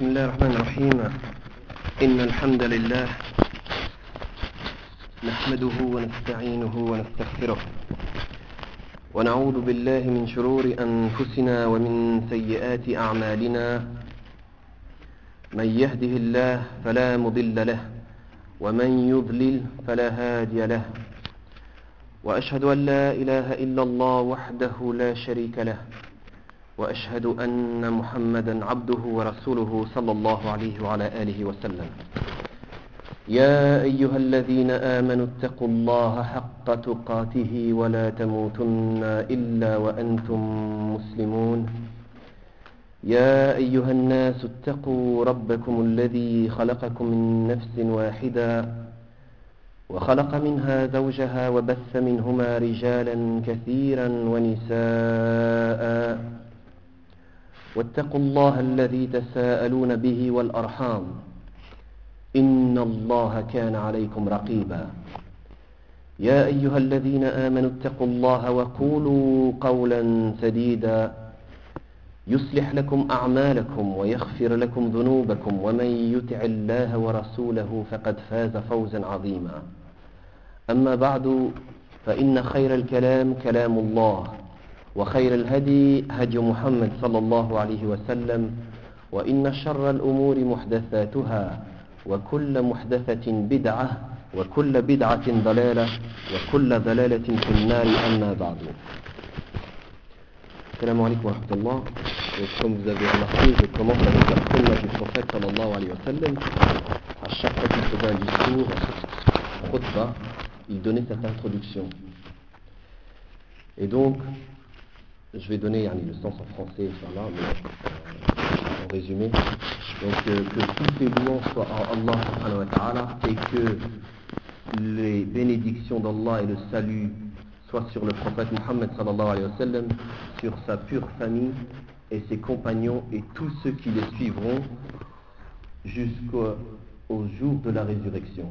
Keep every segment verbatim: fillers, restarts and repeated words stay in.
بسم الله الرحمن الرحيم إن الحمد لله نحمده ونستعينه ونستغفره ونعوذ بالله من شرور أنفسنا ومن سيئات أعمالنا من يهده الله فلا مضل له ومن يضلل فلا هادي له وأشهد أن لا إله إلا الله وحده لا شريك له وأشهد أن محمدا عبده ورسوله صلى الله عليه وعلى آله وسلم يا أيها الذين آمنوا اتقوا الله حق تقاته ولا تموتن إلا وأنتم مسلمون يا أيها الناس اتقوا ربكم الذي خلقكم من نفس واحدة وخلق منها زوجها وبث منهما رجالا كثيرا ونساء واتقوا الله الذي تساءلون به والأرحام إن الله كان عليكم رقيبا يا أيها الذين آمنوا اتقوا الله وقولوا قولا سديدا يصلح لكم أعمالكم ويغفر لكم ذنوبكم ومن يطع الله ورسوله فقد فاز فوزا عظيما أما بعد فإن خير الكلام كلام الله وخير الهدي هدي محمد صلى الله عليه وسلم وإن شر الأمور محدثاتها وكل محدثة بدعة وكل بدعة ضلالة وكل ضلالة في النار أما بعد. السلام عليكم ورحمة الله. Comme vous avez remarqué, je commence avec la sunna du prophète sallallahu alayhi wa sallam. À chaque fois qu'il faisait un discours, khutbah, il donnait cette introduction. Et donc, je vais donner yani, le sens en français, Inch'Allah, mais euh, en résumé. Donc, euh, que toutes les louanges soient à Allah subhanahu wa ta'ala et que les bénédictions d'Allah et le salut soient sur le prophète Muhammad sallallahu alayhi wa sallam, sur sa pure famille et ses compagnons et tous ceux qui les suivront jusqu'au au jour de la résurrection.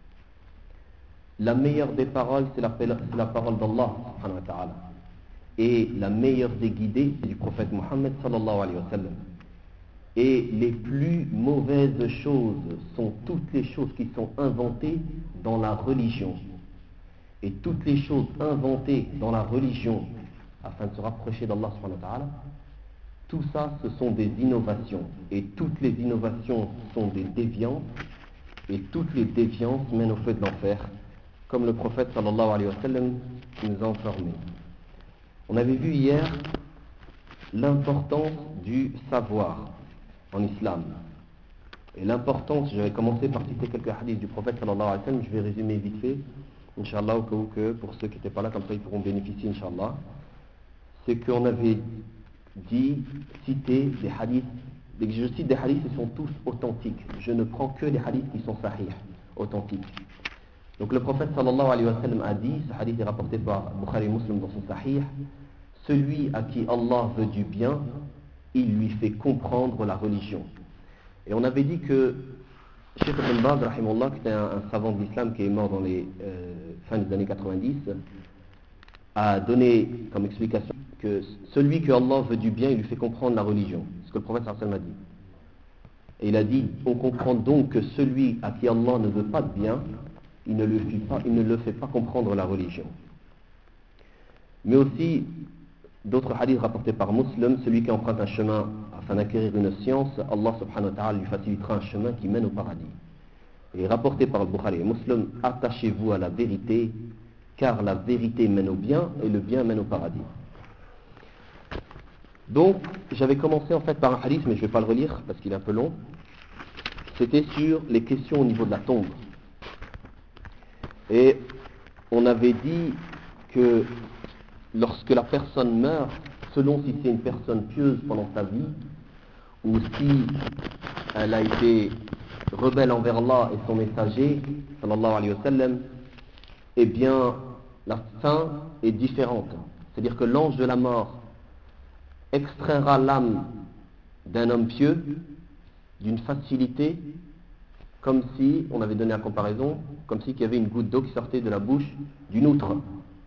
La meilleure des paroles, c'est la, c'est la parole d'Allah subhanahu wa ta'ala. Et la meilleure des guidées, c'est du prophète Muhammad sallallahu alayhi wa sallam. Et les plus mauvaises choses sont toutes les choses qui sont inventées dans la religion. Et toutes les choses inventées dans la religion afin de se rapprocher d'Allah subhanahu wa ta'ala, tout ça ce sont des innovations. Et toutes les innovations sont des déviances. Et toutes les déviances mènent au feu de l'enfer, comme le prophète sallallahu alayhi wa sallam nous a informé. On avait vu hier l'importance du savoir en islam. Et l'importance, je vais commencer par citer quelques hadiths du prophète sallallahu alayhi wa sallam, je vais résumer vite fait, Inch'Allah, au cas où que pour ceux qui n'étaient pas là, comme ça ils pourront bénéficier, Inch'Allah. C'est qu'on avait dit, citer des hadiths, dès que je cite des hadiths, ils sont tous authentiques. Je ne prends que les hadiths qui sont sahih, authentiques. Donc le prophète sallallahu alayhi wa sallam a dit, ce hadith est rapporté par Bukhari Muslim dans son sahih, celui à qui Allah veut du bien, il lui fait comprendre la religion. Et on avait dit que Cheikh Ibn Baz, rahimahullah, qui était un, un savant de l'islam qui est mort dans les euh, fins des années quatre-vingt-dix, a donné comme explication que celui que Allah veut du bien, il lui fait comprendre la religion. C'est ce que le prophète sallallahu alayhi wa sallam a dit. Et il a dit, on comprend donc que celui à qui Allah ne veut pas de bien, il ne, le fait pas, il ne le fait pas comprendre la religion. Mais aussi, d'autres hadiths rapportés par Muslim, celui qui emprunte un chemin afin d'acquérir une science, Allah subhanahu wa ta'ala lui facilitera un chemin qui mène au paradis. Et rapporté par le Bukhari et Muslim, attachez-vous à la vérité, car la vérité mène au bien et le bien mène au paradis. Donc, j'avais commencé en fait par un hadith, mais je ne vais pas le relire parce qu'il est un peu long. C'était sur les questions au niveau de la tombe. Et on avait dit que lorsque la personne meurt, selon si c'est une personne pieuse pendant sa vie, ou si elle a été rebelle envers Allah et son messager, sallallahu alayhi wa sallam, eh bien, la fin est différente. C'est-à-dire que l'ange de la mort extraira l'âme d'un homme pieux d'une facilité, comme si, on avait donné la comparaison, comme si il y avait une goutte d'eau qui sortait de la bouche d'une outre.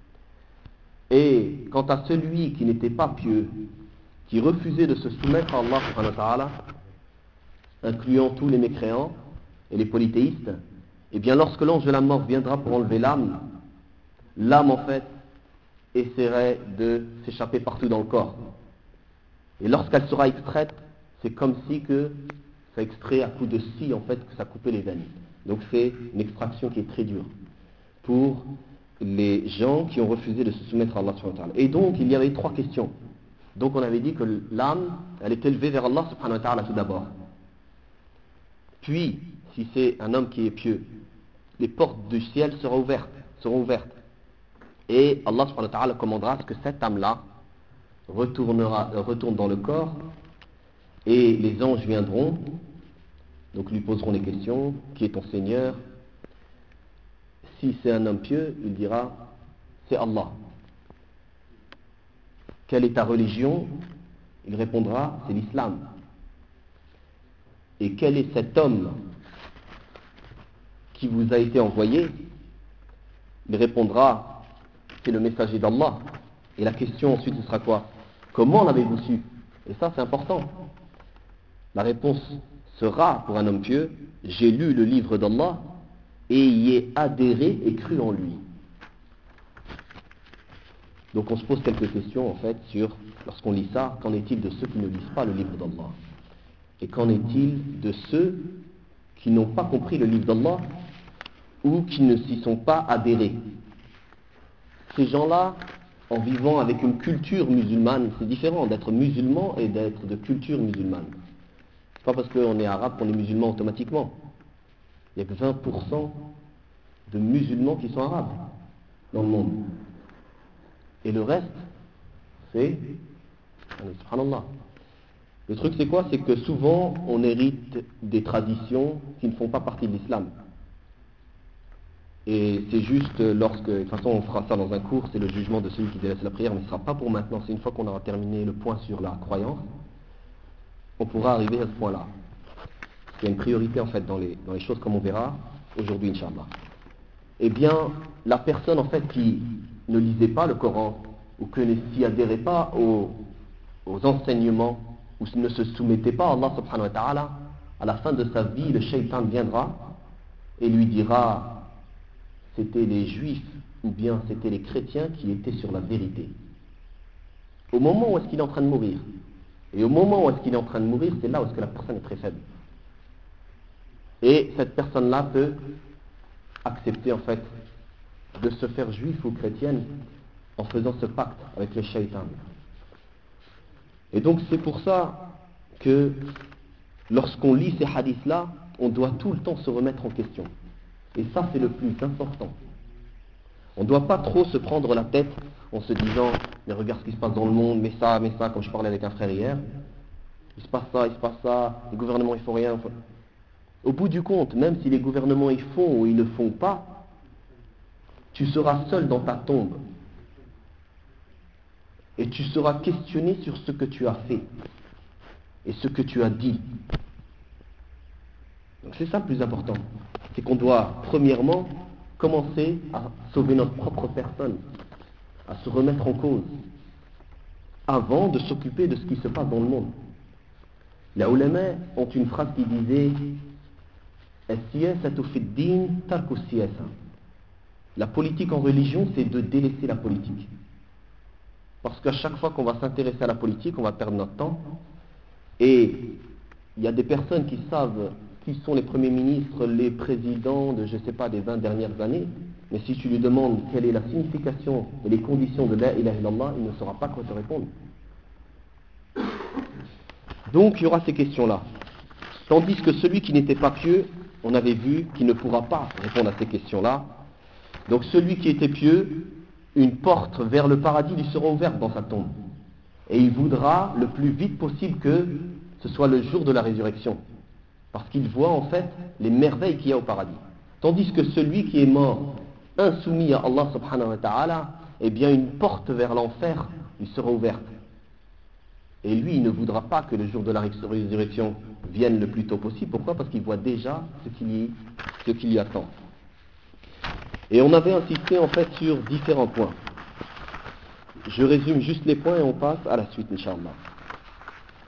Et quant à celui qui n'était pas pieux, qui refusait de se soumettre à Allah subhanahu wa ta'ala, incluant tous les mécréants et les polythéistes, eh bien lorsque l'ange de la mort viendra pour enlever l'âme, l'âme en fait essaierait de s'échapper partout dans le corps. Et lorsqu'elle sera extraite, c'est comme si que ça extrait à coup de scie en fait que ça coupait les veines. Donc c'est une extraction qui est très dure pour les gens qui ont refusé de se soumettre à Allah subhanahu wa ta'ala. Et donc il y avait trois questions. Donc on avait dit que l'âme, elle est élevée vers Allah subhanahu wa ta'ala tout d'abord. Puis, si c'est un homme qui est pieux, les portes du ciel seront ouvertes, seront ouvertes. Et Allah subhanahu wa ta'ala commandera à ce que cette âme-là retournera, euh, retourne dans le corps, et les anges viendront, donc lui poseront des questions, qui est ton Seigneur? Si c'est un homme pieux, il dira, c'est Allah. Quelle est ta religion? Il répondra, c'est l'islam. Et quel est cet homme qui vous a été envoyé? Il répondra, c'est le messager d'Allah. Et la question ensuite ce sera quoi? Comment l'avez-vous su? Et ça c'est important. La réponse sera pour un homme pieux, j'ai lu le livre d'Allah et y ai adhéré et cru en lui. Donc on se pose quelques questions en fait sur, lorsqu'on lit ça, qu'en est-il de ceux qui ne lisent pas le livre d'Allah? Et qu'en est-il de ceux qui n'ont pas compris le livre d'Allah ou qui ne s'y sont pas adhérés? Ces gens-là, en vivant avec une culture musulmane, c'est différent d'être musulman et d'être de culture musulmane. C'est pas parce qu'on est arabe qu'on est musulman automatiquement. Il n'y a que vingt pour cent de musulmans qui sont arabes dans le monde. Et le reste, c'est... Subhanallah. Le truc c'est quoi? C'est que souvent on hérite des traditions qui ne font pas partie de l'islam. Et c'est juste lorsque, de toute façon on fera ça dans un cours, c'est le jugement de celui qui délaisse la prière, mais ce ne sera pas pour maintenant, c'est une fois qu'on aura terminé le point sur la croyance, on pourra arriver à ce point-là. Il y a une priorité en fait dans les, dans les choses comme on verra aujourd'hui, Inch'Allah. Eh bien, la personne en fait qui ne lisait pas le Coran, ou qui ne s'y adhérait pas aux, aux enseignements, ou ne se soumettait pas à Allah subhanahu wa ta'ala, à la fin de sa vie, le shaitan viendra et lui dira, c'était les juifs ou bien c'était les chrétiens qui étaient sur la vérité. Au moment où est-ce qu'il est en train de mourir, et au moment où est-ce qu'il est en train de mourir, c'est là où est-ce que la personne est très faible. Et cette personne-là peut accepter en fait de se faire juif ou chrétienne en faisant ce pacte avec le shaitan. Et donc c'est pour ça que lorsqu'on lit ces hadiths-là, on doit tout le temps se remettre en question. Et ça c'est le plus important. On ne doit pas trop se prendre la tête en se disant, mais regarde ce qui se passe dans le monde, mais ça, mais ça, comme je parlais avec un frère hier, il se passe ça, il se passe ça, les gouvernements ils font rien. Enfin, au bout du compte, même si les gouvernements ils font ou ils ne font pas, tu seras seul dans ta tombe. Et tu seras questionné sur ce que tu as fait et ce que tu as dit. Donc c'est ça le plus important. C'est qu'on doit, premièrement, commencer à sauver notre propre personne, à se remettre en cause, avant de s'occuper de ce qui se passe dans le monde. Les ulama ont une phrase qui disait As-siyasatu fi d-din tarku as-siyasa. La politique en religion, c'est de délaisser la politique. Parce qu'à chaque fois qu'on va s'intéresser à la politique, on va perdre notre temps. Et il y a des personnes qui savent qui sont les premiers ministres, les présidents de, je ne sais pas, des vingt dernières années. Mais si tu lui demandes quelle est la signification et les conditions de la ilaha illallah, il ne saura pas quoi te répondre. Donc il y aura ces questions-là. Tandis que celui qui n'était pas pieux, on avait vu qu'il ne pourra pas répondre à ces questions-là. Donc celui qui était pieux, une porte vers le paradis lui sera ouverte dans sa tombe. Et il voudra le plus vite possible que ce soit le jour de la résurrection. Parce qu'il voit en fait les merveilles qu'il y a au paradis. Tandis que celui qui est mort, insoumis à Allah subhanahu wa ta'ala, eh bien une porte vers l'enfer lui sera ouverte. Et lui, il ne voudra pas que le jour de la résurrection vienne le plus tôt possible. Pourquoi? Parce qu'il voit déjà ce qu'il y, ce qu'il y attend. Et on avait insisté en fait sur différents points. Je résume juste les points et on passe à la suite, Inch'Allah.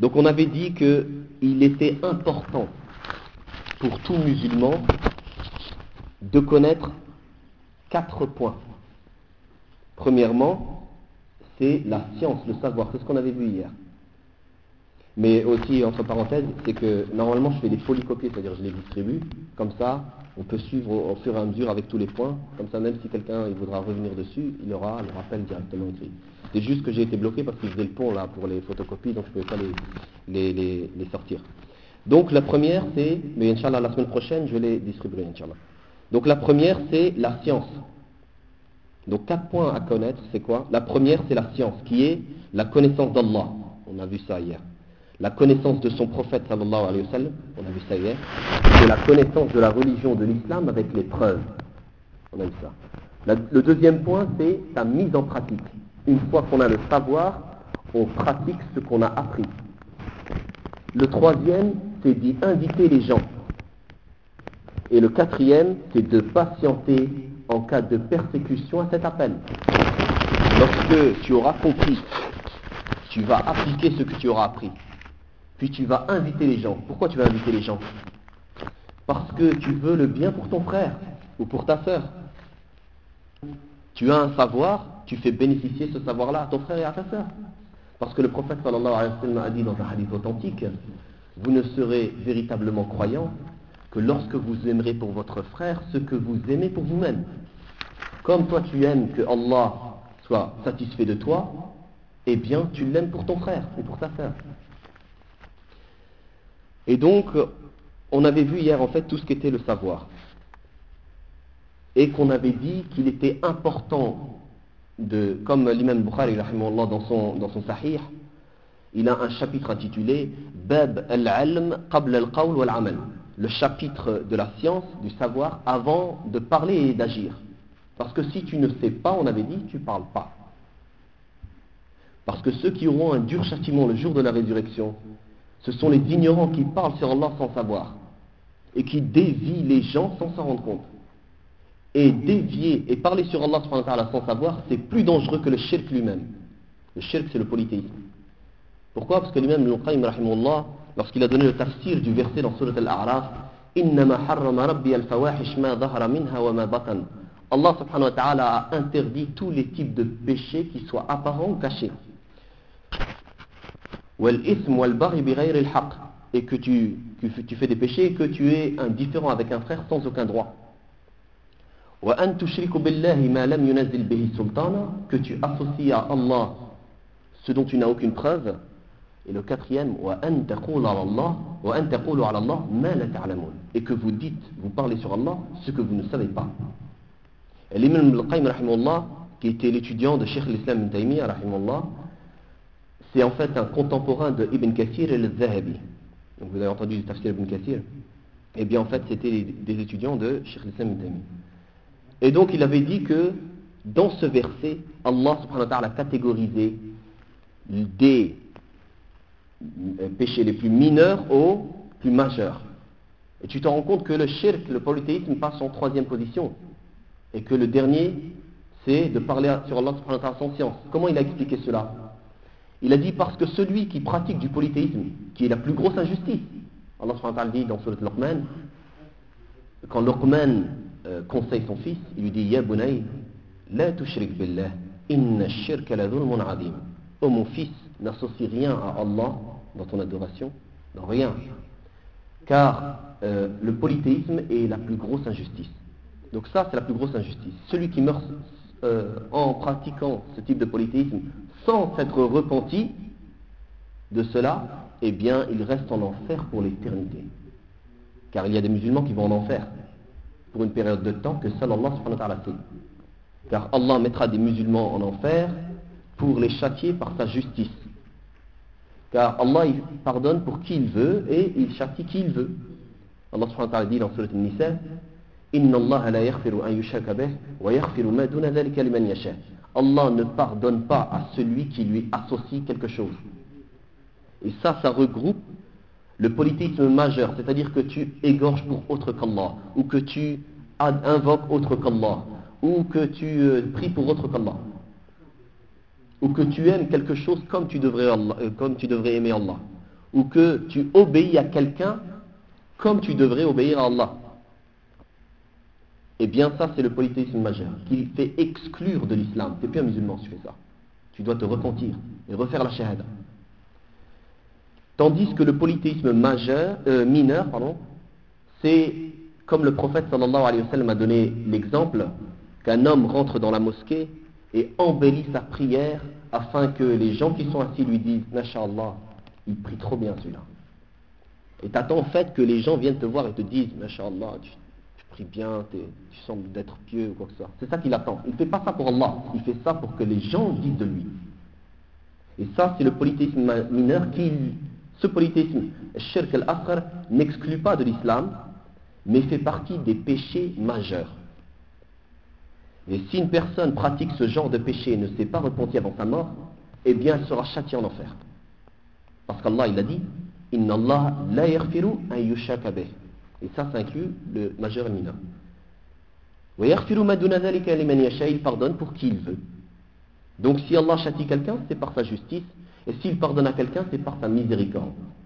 Donc on avait dit qu'il était important pour tout musulman de connaître quatre points. Premièrement, c'est la science, le savoir, c'est ce qu'on avait vu hier. Mais aussi, entre parenthèses, c'est que normalement je fais des polycopiés, c'est-à-dire je les distribue, comme ça on peut suivre au, au fur et à mesure avec tous les points, comme ça même si quelqu'un il voudra revenir dessus, il aura le rappel directement écrit. C'est juste que j'ai été bloqué parce qu'il faisait le pont là pour les photocopies, donc je ne pouvais pas les, les, les, les sortir. Donc la première c'est, mais Inch'Allah la semaine prochaine je les distribuerai Inch'Allah. Donc la première c'est la science. Donc quatre points à connaître, c'est quoi? La première c'est la science, qui est la connaissance d'Allah, on a vu ça hier. La connaissance de son prophète sallallahu alayhi wa sallam, on a vu ça hier, c'est la connaissance de la religion de l'islam avec les preuves. On a vu ça. La, le deuxième point, c'est sa mise en pratique. Une fois qu'on a le savoir, on pratique ce qu'on a appris. Le troisième, c'est d'y inviter les gens. Et le quatrième, c'est de patienter en cas de persécution à cet appel. Lorsque tu auras compris, tu vas appliquer ce que tu auras appris. Puis tu vas inviter les gens. Pourquoi tu vas inviter les gens? Parce que tu veux le bien pour ton frère ou pour ta sœur. Tu as un savoir, tu fais bénéficier ce savoir-là à ton frère et à ta sœur. Parce que le prophète sallallahu alayhi wa sallam a dit dans un hadith authentique, vous ne serez véritablement croyant que lorsque vous aimerez pour votre frère ce que vous aimez pour vous-même. Comme toi tu aimes que Allah soit satisfait de toi, eh bien tu l'aimes pour ton frère et pour ta sœur. Et donc, on avait vu hier en fait tout ce qu'était le savoir. Et qu'on avait dit qu'il était important de, comme l'imam Bukhari rahimahullah dans son, dans son sahih, il a un chapitre intitulé Bab al-ilm qabla al-qawl wal-amal, le chapitre de la science, du savoir, avant de parler et d'agir. Parce que si tu ne sais pas, on avait dit, tu ne parles pas. Parce que ceux qui auront un dur châtiment le jour de la résurrection, ce sont les ignorants qui parlent sur Allah sans savoir et qui dévient les gens sans s'en rendre compte. Et dévier et parler sur Allah subhanahu wa ta'ala sans savoir, c'est plus dangereux que le shirk lui-même. Le shirk, c'est le polythéisme. Pourquoi? Parce que l'imam Ibn Qayyim rahimahullah, lorsqu'il a donné le tafsir du verset dans Surat Al-A'raf, Innama harrama rabbi al-fawahish ma dhahara minha wa ma batan. Allah subhanahu wa ta'ala a interdit tous les types de péchés qui soient apparents ou cachés. Et que tu, que tu fais des péchés et que tu es indifférent avec un frère sans aucun droit. Que tu associes à Allah ce dont tu n'as aucune preuve. Et le quatrième, et que vous dites, vous parlez sur Allah ce que vous ne savez pas. Et l'imam Ibn Qayyim rahimahullah, qui était l'étudiant de Cheikh l'Islam Ibn Taymiyyah rahimahullah, c'est en fait un contemporain de Ibn Kathir et le Zahabi. Donc vous avez entendu le tafsir Ibn Kathir. Et bien en fait c'était des étudiants de Cheikh l'Islam Ibn Taymiyyah. Et donc il avait dit que dans ce verset, Allah subhanahu wa ta'ala a catégorisé des péchés les plus mineurs aux plus majeurs. Et tu te rends compte que le shirk, le polythéisme, passe en troisième position. Et que le dernier, c'est de parler sur Allah subhanahu wa ta'ala sans science. Comment il a expliqué cela? Il a dit parce que celui qui pratique du polythéisme, qui est la plus grosse injustice, Allah subhanahu wa ta'ala dit dans Surat Luqman, quand Luqman euh, conseille son fils, il lui dit Ya bunay, la tushrik billah, inna shirka la dhulmun azim. Oh mon fils, n'associe rien à Allah dans ton adoration, dans rien. Car euh, le polythéisme est la plus grosse injustice. Donc ça, c'est la plus grosse injustice. Celui qui meurt euh, en pratiquant ce type de polythéisme sans s'être repenti de cela, eh bien, il reste en enfer pour l'éternité. Car il y a des musulmans qui vont en enfer pour une période de temps que seul Allah subhanahu wa ta'ala sait. Car Allah mettra des musulmans en enfer pour les châtier par sa justice. Car Allah il pardonne pour qui il veut et il châtie qui il veut. Allah subhanahu wa ta'ala dit dans Surat An-Nisa, Inna Allah la yaghfiru an yushraka bih wa yaghfiru ma duna dhalika liman yasha. Allah ne pardonne pas à celui qui lui associe quelque chose. Et ça, ça regroupe le polythéisme majeur, c'est-à-dire que tu égorges pour autre qu'Allah, ou que tu invoques autre qu'Allah, ou que tu euh, pries pour autre qu'Allah, ou que tu aimes quelque chose comme tu devrais, Allah, euh, comme tu devrais aimer Allah, ou que tu obéis à quelqu'un comme tu devrais obéir à Allah. Eh bien ça c'est le polythéisme majeur, qui fait exclure de l'islam. Tu n'es plus un musulman si tu fais ça. Tu dois te repentir et refaire la shahada. Tandis que le polythéisme majeur, euh, mineur, pardon, c'est comme le prophète sallallahu alayhi wa sallam a donné l'exemple qu'un homme rentre dans la mosquée et embellit sa prière afin que les gens qui sont assis lui disent « Masha'Allah, il prie trop bien celui-là ». Et t'attends en fait que les gens viennent te voir et te disent « Masha'Allah, tu, tu pries bien, tu sembles d'être pieux ou quoi que ce soit ». C'est ça qu'il attend. Il ne fait pas ça pour Allah, il fait ça pour que les gens disent de lui. Et ça c'est le polythéisme mineur qui, ce polythéisme, shirk al-asghar, n'exclut pas de l'islam, mais fait partie des péchés majeurs. Et si une personne pratique ce genre de péché et ne s'est pas repenti avant sa mort, eh bien elle sera châtiée en enfer. Parce qu'Allah il a dit « Inna Allah la yaghfiru an yushraka bih » et ça, ça inclut le majeur et le mineur. « Wa yaghfiru ma duna dhalika liman yasha » il pardonne pour qui il veut. Donc si Allah châtie quelqu'un, c'est par sa justice, et s'il pardonne à quelqu'un, c'est par sa miséricorde.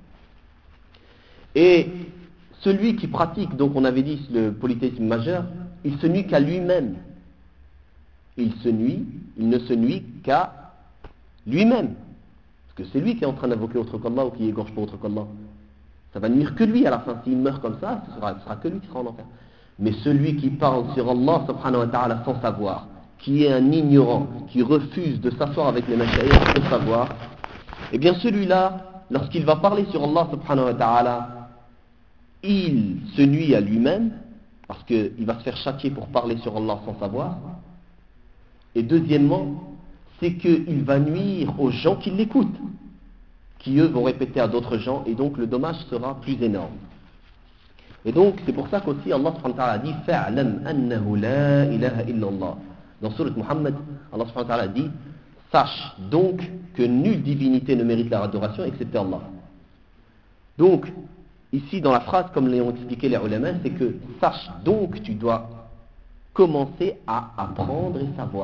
Et celui qui pratique, donc on avait dit le polythéisme majeur, il se nuit qu'à lui-même. Il se nuit, il ne se nuit qu'à lui-même. Parce que c'est lui qui est en train d'invoquer autre qu'Allah ou qui égorge pour autre qu'Allah. Ça va nuire que lui à la fin. S'il meurt comme ça, ce sera, ce sera que lui qui sera en enfer. Mais celui qui parle sur Allah subhanahu wa ta'ala sans savoir, qui est un ignorant, qui refuse de s'asseoir avec les mashayikh pour savoir, eh bien celui-là, lorsqu'il va parler sur Allah subhanahu wa ta'ala, il se nuit à lui-même, parce qu'il va se faire châtier pour parler sur Allah sans savoir. Et deuxièmement, c'est qu'il va nuire aux gens qui l'écoutent, qui eux vont répéter à d'autres gens, et donc le dommage sera plus énorme. Et donc c'est pour ça qu'aussi Allah subhanahu wa ta'ala a dit « Fa'lam annahu la ilaha illallah » dans Surat Muhammad, Allah subhanahu wa ta'ala dit « Sache donc que nulle divinité ne mérite la adoration excepté Allah ». Donc, ici dans la phrase, comme l'ont expliqué les ulama, c'est que « Sache donc, tu dois commencer à apprendre et savoir ».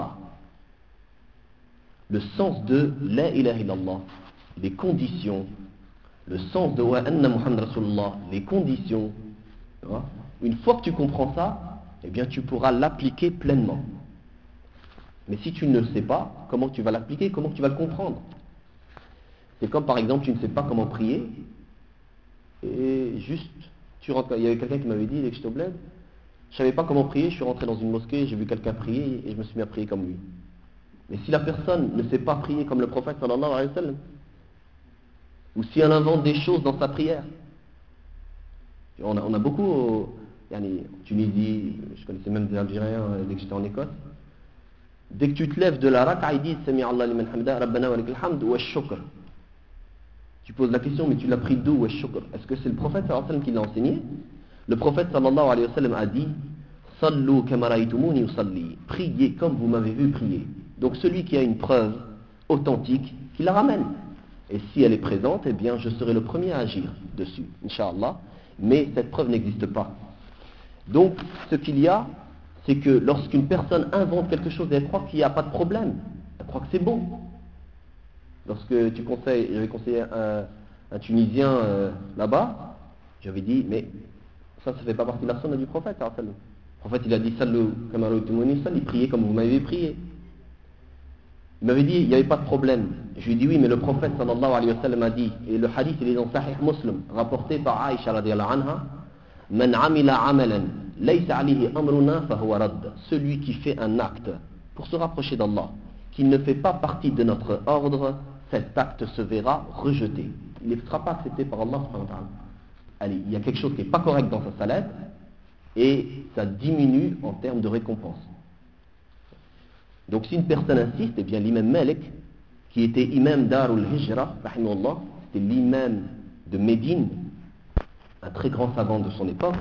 Le sens de la ilaha illallah, les conditions, le sens de wa anna Muhammad Rasulullah, les conditions. Une fois que tu comprends ça, eh bien tu pourras l'appliquer pleinement. Mais si tu ne le sais pas, comment tu vas l'appliquer, comment tu vas le comprendre? C'est comme par exemple, tu ne sais pas comment prier, et juste, tu rentres, il y avait quelqu'un qui m'avait dit, dès que j'étais au bled, je ne savais pas comment prier, je suis rentré dans une mosquée, j'ai vu quelqu'un prier, et je me suis mis à prier comme lui. Mais si la personne ne sait pas prier comme le prophète sallallahu alayhi wa sallam, ou si elle invente des choses dans sa prière, on a, on a beaucoup au, yani, en Tunisie, je connaissais même des Algériens dès que j'étais en Écosse, dès que tu te lèves de la raka, ils disent Sami Allah liman hamda, Rabbana wa lakal hamd wa shukr. Tu poses la question, mais tu l'as pris d'où wa shukr? Est-ce que c'est le prophète sallallahu alayhi wa sallam qui l'a enseigné? Le prophète sallallahu alayhi wa sallam a dit Sallu kama ra'aytumuni usalli, priez comme vous m'avez vu prier. Donc celui qui a une preuve authentique, qui la ramène. Et si elle est présente, eh bien je serai le premier à agir dessus, Inch'Allah. Mais cette preuve n'existe pas. Donc ce qu'il y a, c'est que lorsqu'une personne invente quelque chose et elle croit qu'il n'y a pas de problème, elle croit que c'est bon. Lorsque tu conseilles, j'avais conseillé un, un Tunisien euh, là-bas, j'avais dit, mais ça, ça ne fait pas partie de la sunna du prophète. Le prophète, il a dit, Sallu kama ra'aytumuni usalli, priez comme vous m'avez prié. Il m'avait dit, il n'y avait pas de problème. Je lui ai dit, oui, mais le prophète sallallahu alayhi wa sallam a dit, et le hadith il est dans Sahih Muslim, rapporté par Aïcha radiyallahu anha, Man amila amalan, laysa alayhi amruna fahuwa radd. Celui qui fait un acte pour se rapprocher d'Allah, qui ne fait pas partie de notre ordre, cet acte se verra rejeté. Il ne sera pas accepté par Allah subhanahu wa ta'ala. Allez, il y a quelque chose qui n'est pas correct dans sa salade, et ça diminue en termes de récompense. Donc si une personne insiste, eh bien l'imam Malik, qui était imam Darul Hijra, c'était l'imam de Médine, un très grand savant de son époque,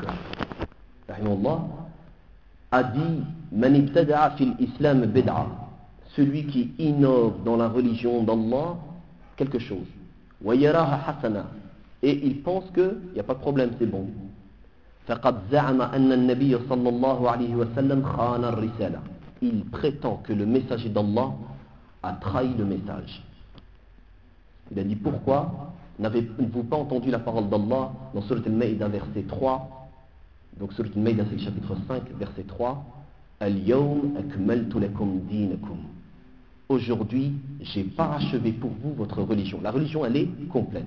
a dit Man ibtada'a fil islam bid'a, celui qui innove dans la religion d'Allah quelque chose, wa yaraha hasana, et il pense que il n'y a pas de problème, c'est bon. Faqad za'ama anna an-nabiy sallallahu alayhi wa sallam khana ar-risala. Il prétend que le messager d'Allah a trahi le message. Il a dit pourquoi? N'avez-vous pas entendu la parole d'Allah dans Surat Al-Ma'idah verset trois? Donc Surat Al-Ma'idah c'est le chapitre cinq verset trois. Al-yawm akmaltu lakum dinakum. Aujourd'hui, j'ai parachevé pour vous votre religion. La religion, elle est complète.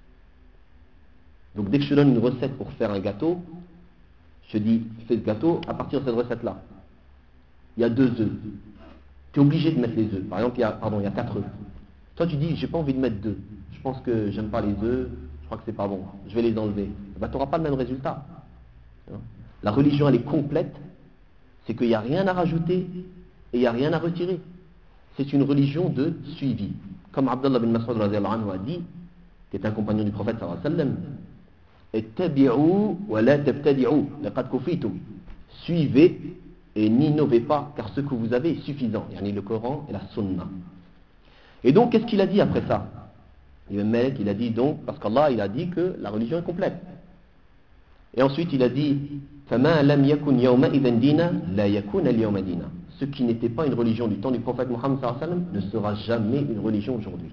Donc dès que je te donne une recette pour faire un gâteau, je te dis, fais ce gâteau à partir de cette recette-là. Il y a deux œufs. Tu es obligé de mettre les œufs. Par exemple, il y a, pardon, il y a quatre œufs. Toi, tu dis, j'ai pas envie de mettre deux. Je pense que j'aime pas les œufs, je crois que c'est pas bon. Je vais les enlever. Ben, tu n'auras pas le même résultat. La religion, elle est complète. C'est qu'il n'y a rien à rajouter et il n'y a rien à retirer. C'est une religion de suivi. Comme Abdullah bin Mas'ud anhu a dit, qui est un compagnon du prophète sallallahu alayhi wa sallam, ittabi'u wa la tabtadi'u, laqad kufitum. Suivez et n'innovez pas, car ce que vous avez est suffisant. Yani le Coran et la Sunna. Et donc, qu'est-ce qu'il a dit après ça? Le mec, il a dit donc, parce qu'Allah, il a dit que la religion est complète. Et ensuite, il a dit, فَمَا لَمْ يَكُنْ يَوْمَئِذًا دِينًا لَا يَكُنَ الْيَوْمَ دِينًا. Ce qui n'était pas une religion du temps du prophète Mohammed sallallahu alayhi wa sallam ne sera jamais une religion aujourd'hui.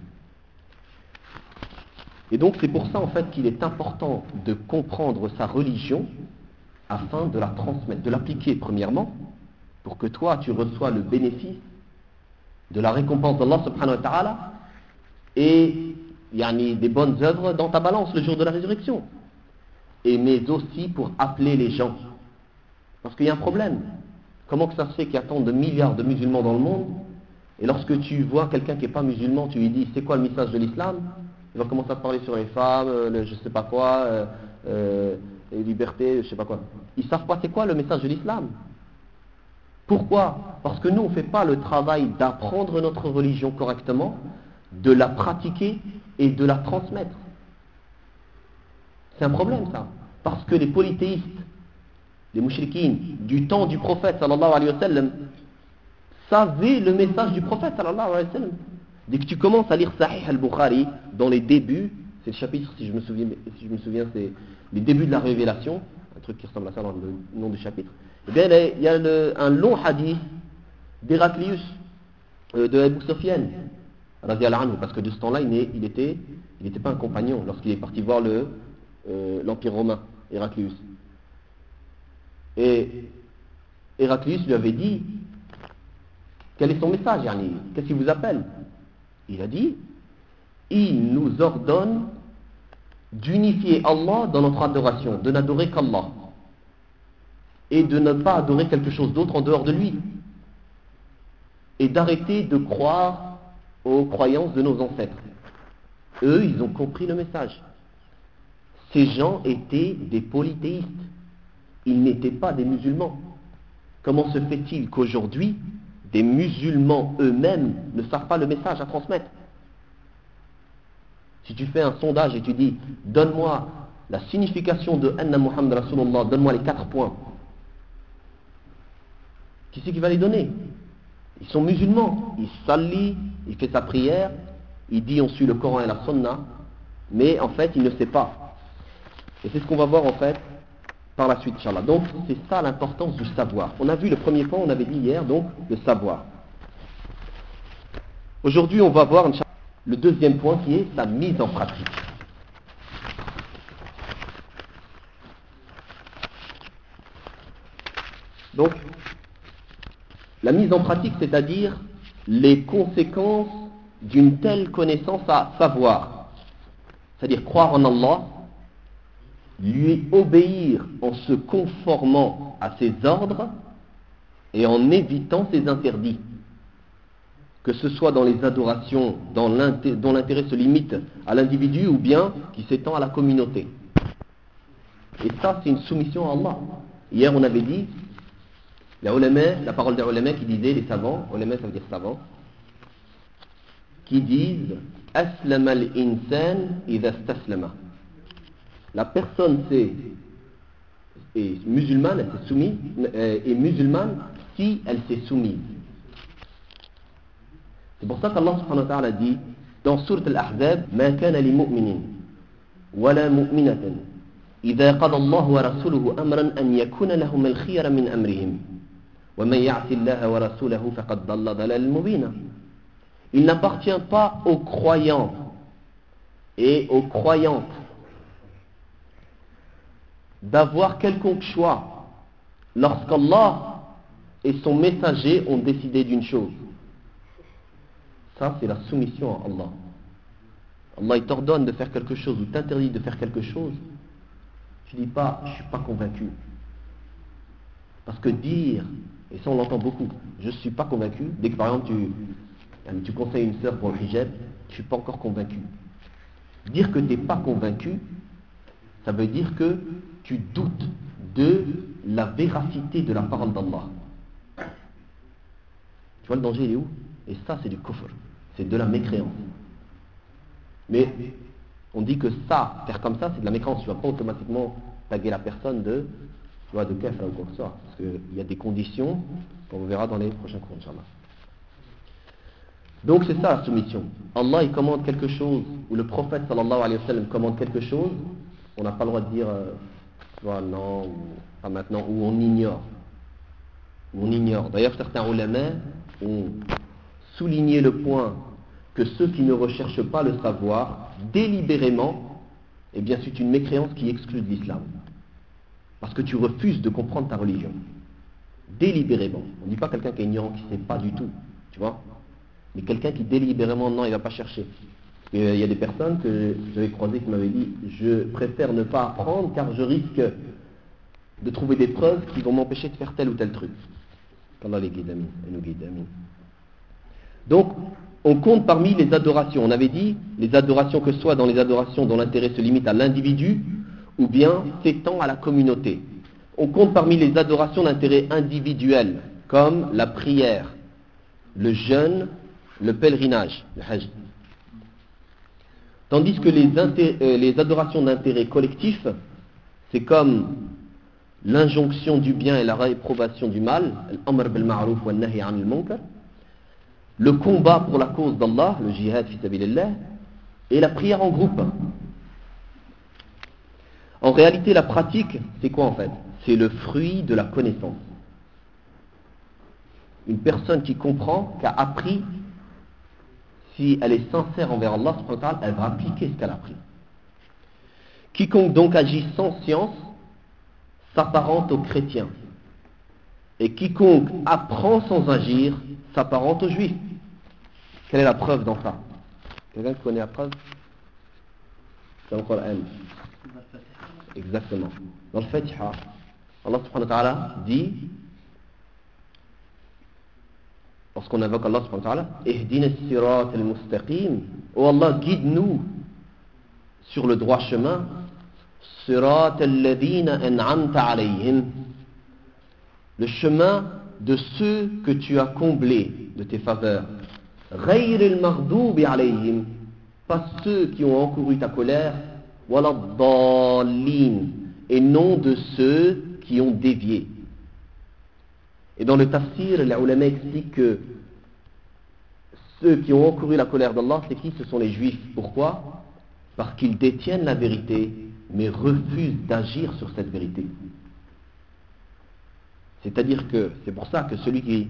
Et donc, c'est pour ça, en fait, qu'il est important de comprendre sa religion afin de la transmettre, de l'appliquer, premièrement, pour que toi, tu reçois le bénéfice de la récompense d'Allah subhanahu wa ta'ala et yani, des bonnes œuvres dans ta balance le jour de la résurrection. Et mais aussi pour appeler les gens. Parce qu'il y a un problème. Comment que ça se fait qu'il y a tant de milliards de musulmans dans le monde, et lorsque tu vois quelqu'un qui n'est pas musulman, tu lui dis c'est quoi le message de l'islam? Il va commencer à te parler sur les femmes, le je sais pas quoi, euh, euh, les libertés, je sais pas quoi. Ils ne savent pas c'est quoi le message de l'islam. Pourquoi? Parce que nous on ne fait pas le travail d'apprendre notre religion correctement, de la pratiquer et de la transmettre. C'est un problème ça. Parce que les polythéistes, les mouchrikines du temps du prophète sallallahu alayhi wa sallam savaient le message du prophète sallallahu alayhi wa sallam. Dès que tu commences à lire Sahih al-Bukhari, dans les débuts, c'est le chapitre, si je me souviens, si je me souviens c'est les débuts de la révélation, un truc qui ressemble à ça dans le nom du chapitre, eh bien il y a le, un long hadith d'Héraclius, euh, de Abu Sufyan, radiyallahu anhu, parce que de ce temps-là, il n'était il était pas un compagnon lorsqu'il est parti voir le, euh, l'Empire romain, Héraclius. Et Héraclius lui avait dit, quel est son message, yani, qu'est-ce qu'il vous appelle? Il a dit, il nous ordonne d'unifier Allah dans notre adoration, de n'adorer qu'Allah, et de ne pas adorer quelque chose d'autre en dehors de lui, et d'arrêter de croire aux croyances de nos ancêtres. Eux, ils ont compris le message. Ces gens étaient des polythéistes. Ils n'étaient pas des musulmans. Comment se fait-il qu'aujourd'hui, des musulmans eux-mêmes ne savent pas le message à transmettre? Si tu fais un sondage et tu dis, donne-moi la signification de Anna Muhammad Rasulullah, donne-moi les quatre points. Qui c'est qui va les donner? Ils sont musulmans. Il salli, il fait sa prière, il dit on suit le Coran et la Sunna, mais en fait il ne sait pas. Et c'est ce qu'on va voir en fait par la suite, Inch'Allah. Donc c'est ça l'importance du savoir. On a vu le premier point, on avait dit hier, donc le savoir. Aujourd'hui on va voir Inch'Allah, le deuxième point qui est sa mise en pratique. Donc la mise en pratique, c'est-à-dire les conséquences d'une telle connaissance à savoir. C'est-à-dire croire en Allah, lui obéir en se conformant à ses ordres et en évitant ses interdits. Que ce soit dans les adorations dans dont l'intérêt se limite à l'individu ou bien qui s'étend à la communauté. Et ça, c'est une soumission à Allah. Hier, on avait dit, la, ulama, la parole des ulama qui disait, les savants, ulama ça veut dire savants, qui disent Aslama al-insan idha istaslama. La personne c'est, est musulmane, elle s'est soumise, est musulmane si elle s'est soumise. C'est pour ça qu'Allah subhanahu wa ta'ala dit dans Sourate Al-Ahzab Ma kana li mu'minin wala mu'minatin idha qada Allah wa rasuluhu amran an yakuna lahum al-khiyara min amrihim wa man ya'si Allah wa rasulahu faqad dalla dalalan mubina. Il n'appartient pas aux croyants et aux croyantes d'avoir quelconque choix lorsqu'Allah et son messager ont décidé d'une chose. Ça, c'est la soumission à Allah. Allah, il t'ordonne de faire quelque chose ou t'interdit de faire quelque chose. Tu dis pas, je suis pas convaincu. Parce que dire, et ça on l'entend beaucoup, je suis pas convaincu, dès que par exemple tu, tu conseilles une sœur pour le hijab, je suis pas encore convaincu. Dire que tu n'es pas convaincu, ça veut dire que tu doutes de la véracité de la parole d'Allah. Tu vois le danger, il est où? Et ça, c'est du kufr, c'est de la mécréance. Mais on dit que ça, faire comme ça, c'est de la mécréance. Tu ne vas pas automatiquement taguer la personne de, tu vois, de kafir ou quoi que ce soit. Parce qu'il y a des conditions qu'on verra dans les prochains cours, Inch'Allah. Donc c'est ça la soumission. Allah, il commande quelque chose, ou le prophète sallallahu alayhi wa sallam commande quelque chose, on n'a pas le droit de dire, euh, tu vois, non, ou pas maintenant, ou on ignore. On ignore. D'ailleurs, certains ulama ont souligné le point que ceux qui ne recherchent pas le savoir, délibérément, eh bien c'est une mécréance qui exclut de l'islam. Parce que tu refuses de comprendre ta religion. Délibérément. On ne dit pas quelqu'un qui est ignorant, qui ne sait pas du tout. Tu vois? Mais quelqu'un qui délibérément, non, il ne va pas chercher. Il y a des personnes que j'avais croisées qui m'avaient dit, je préfère ne pas apprendre car je risque de trouver des preuves qui vont m'empêcher de faire tel ou tel truc. Qu'Allah les guide, amis, et nous guide, amis. Donc, on compte parmi les adorations. On avait dit, les adorations que ce soit dans les adorations dont l'intérêt se limite à l'individu, ou bien s'étend à la communauté. On compte parmi les adorations d'intérêt individuel, comme la prière, le jeûne, le pèlerinage, le hajj. Tandis que les, inté- euh, les adorations d'intérêt collectif, c'est comme l'injonction du bien et la réprobation du mal, l'amr bil ma'ruf wa nahy 'anil munkar, le combat pour la cause d'Allah, le jihad fi sabilillah, et la prière en groupe. En réalité, la pratique, c'est quoi en fait? C'est le fruit de la connaissance. Une personne qui comprend, qui a appris, si elle est sincère envers Allah, elle va appliquer ce qu'elle a appris. Quiconque donc agit sans science s'apparente aux chrétiens. Et quiconque apprend sans agir s'apparente aux juifs. Quelle est la preuve dans ça? Quelqu'un qui connaît la preuve? C'est encore elle. Exactement. Dans le Fatiha, Allah subhanahu wa ta'ala dit, lorsqu'on invoque Allah subhanahu wa ta'ala, Ihdina as-sirat al-mustaqim, oh Allah, guide-nous sur le droit chemin, sirat alladhina an'amta alayhim, le chemin de ceux que tu as comblés de tes faveurs. Ghayr al-maghdubi alayhim, pas ceux qui ont encouru ta colère, wala ad-dallin, et non de ceux qui ont dévié. Et dans le tafsir, les ulama expliquent que ceux qui ont encouru la colère d'Allah, c'est qui? Ce sont les juifs. Pourquoi? Parce qu'ils détiennent la vérité, mais refusent d'agir sur cette vérité. C'est-à-dire que, c'est pour ça que celui qui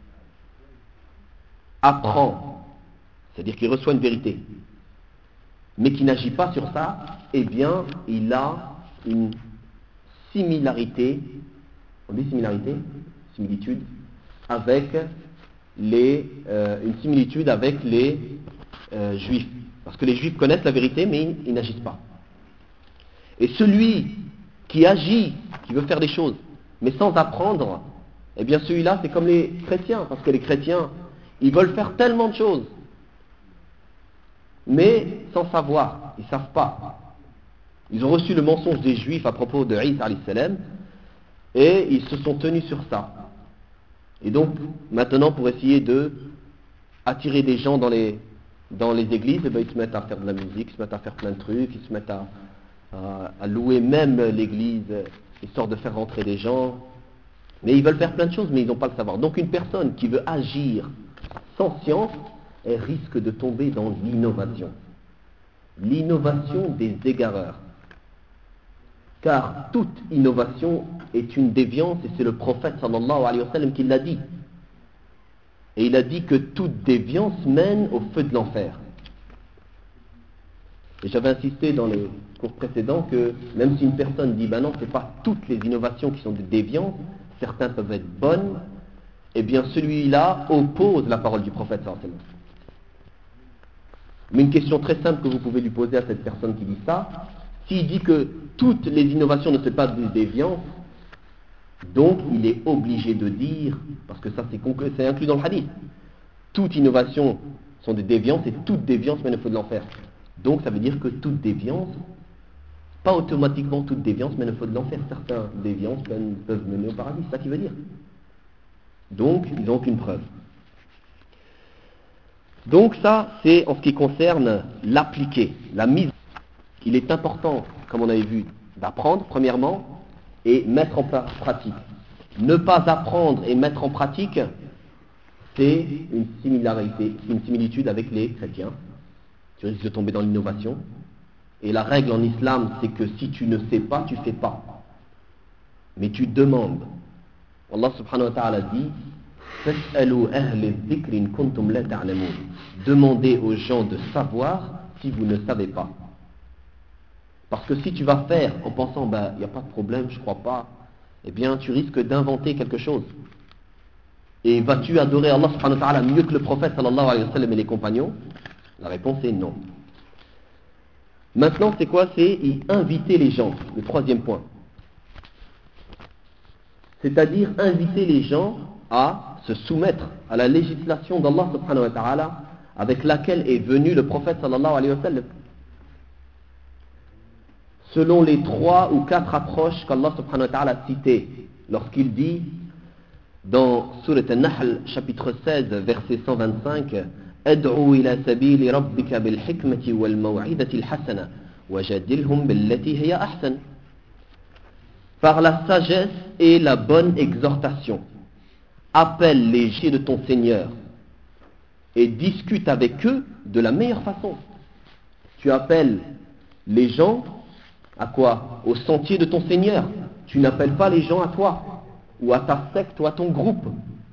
apprend, c'est-à-dire qu'il reçoit une vérité, mais qui n'agit pas sur ça, eh bien, il a une similarité, on dit similarité, similitude, avec les, euh, une similitude avec les euh, juifs. Parce que les juifs connaissent la vérité, mais ils, ils n'agissent pas. Et celui qui agit, qui veut faire des choses, mais sans apprendre, eh bien celui-là, c'est comme les chrétiens, parce que les chrétiens, ils veulent faire tellement de choses, mais sans savoir, ils ne savent pas. Ils ont reçu le mensonge des juifs à propos de Isa alayhi salam, et ils se sont tenus sur ça. Et donc, maintenant, pour essayer de attirer des gens dans les, dans les églises, eh bien, ils se mettent à faire de la musique, ils se mettent à faire plein de trucs, ils se mettent à, à, à louer même l'église, histoire de faire rentrer des gens. Mais ils veulent faire plein de choses, mais ils n'ont pas le savoir. Donc une personne qui veut agir sans science, elle risque de tomber dans l'innovation. L'innovation des égareurs. Car toute innovation est une déviance, et c'est le prophète sallallahu alayhi wa sallam qui l'a dit. Et il a dit que toute déviance mène au feu de l'enfer. Et j'avais insisté dans les cours précédents que même si une personne dit ben non, c'est pas toutes les innovations qui sont des déviances, certaines peuvent être bonnes, eh bien celui-là oppose la parole du prophète sallallahu alayhi wa sallam. Mais une question très simple que vous pouvez lui poser à cette personne qui dit ça, s'il dit que toutes les innovations ne sont pas des déviances, donc il est obligé de dire, parce que ça c'est, conclu, c'est inclus dans le hadith, toute innovation sont des déviances et toute déviance mène au feu de l'enfer. Donc ça veut dire que toute déviance, pas automatiquement toute déviance mène au feu de l'enfer. Certaines déviances peuvent mener au paradis, c'est ça qu'il veut dire. Donc ils n'ont aucune preuve. Donc ça c'est en ce qui concerne l'appliquer, la mise. Il est important, comme on avait vu, d'apprendre premièrement et mettre en pratique. Ne pas apprendre et mettre en pratique, c'est une similarité, une similitude avec les chrétiens. Tu risques de tomber dans l'innovation. Et la règle en islam, c'est que si tu ne sais pas, tu ne fais pas. Mais tu demandes. Allah subhanahu wa ta'ala dit فَاسْأَلُوا أَهْلِ الذِّكْرِ إِن كُنتُمْ لَا تَعْلَمُونَ. Demandez aux gens de savoir si vous ne savez pas. Parce que si tu vas faire en pensant, ben, il n'y a pas de problème, je ne crois pas, eh bien, tu risques d'inventer quelque chose. Et vas-tu adorer Allah subhanahu wa ta'ala mieux que le prophète sallallahu alayhi wa sallam et les compagnons? La réponse est non. Maintenant, c'est quoi? C'est y inviter les gens, le troisième point. C'est-à-dire inviter les gens à se soumettre à la législation d'Allah subhanahu wa ta'ala avec laquelle est venu le prophète sallallahu alayhi wa sallam. Selon les trois ou quatre approches qu'Allah subhanahu wa ta'ala a citées lorsqu'il dit dans Surat An-Nahl, chapitre seize, verset cent vingt-cinq, Ad'u ila sabili rabbika bil hikmati wal maw'idati al-hasana wajadilhum billati hiya ahsan. Par la sagesse et la bonne exhortation, appelle les gens de ton Seigneur et discute avec eux de la meilleure façon. Tu appelles les gens à quoi? Au sentier de ton Seigneur. Tu n'appelles pas les gens à toi, ou à ta secte, ou à ton groupe.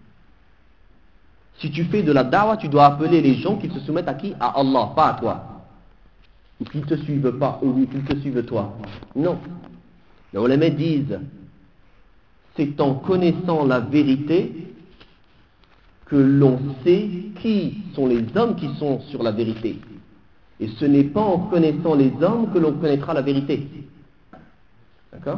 Si tu fais de la da'wah, tu dois appeler les gens qui se soumettent à qui? À Allah, pas à toi. Ou qu'ils ne te suivent pas, ou qu'ils te suivent toi. Non. Les ulama disent, c'est en connaissant la vérité que l'on sait qui sont les hommes qui sont sur la vérité. Et ce n'est pas en connaissant les hommes que l'on connaîtra la vérité. D'accord?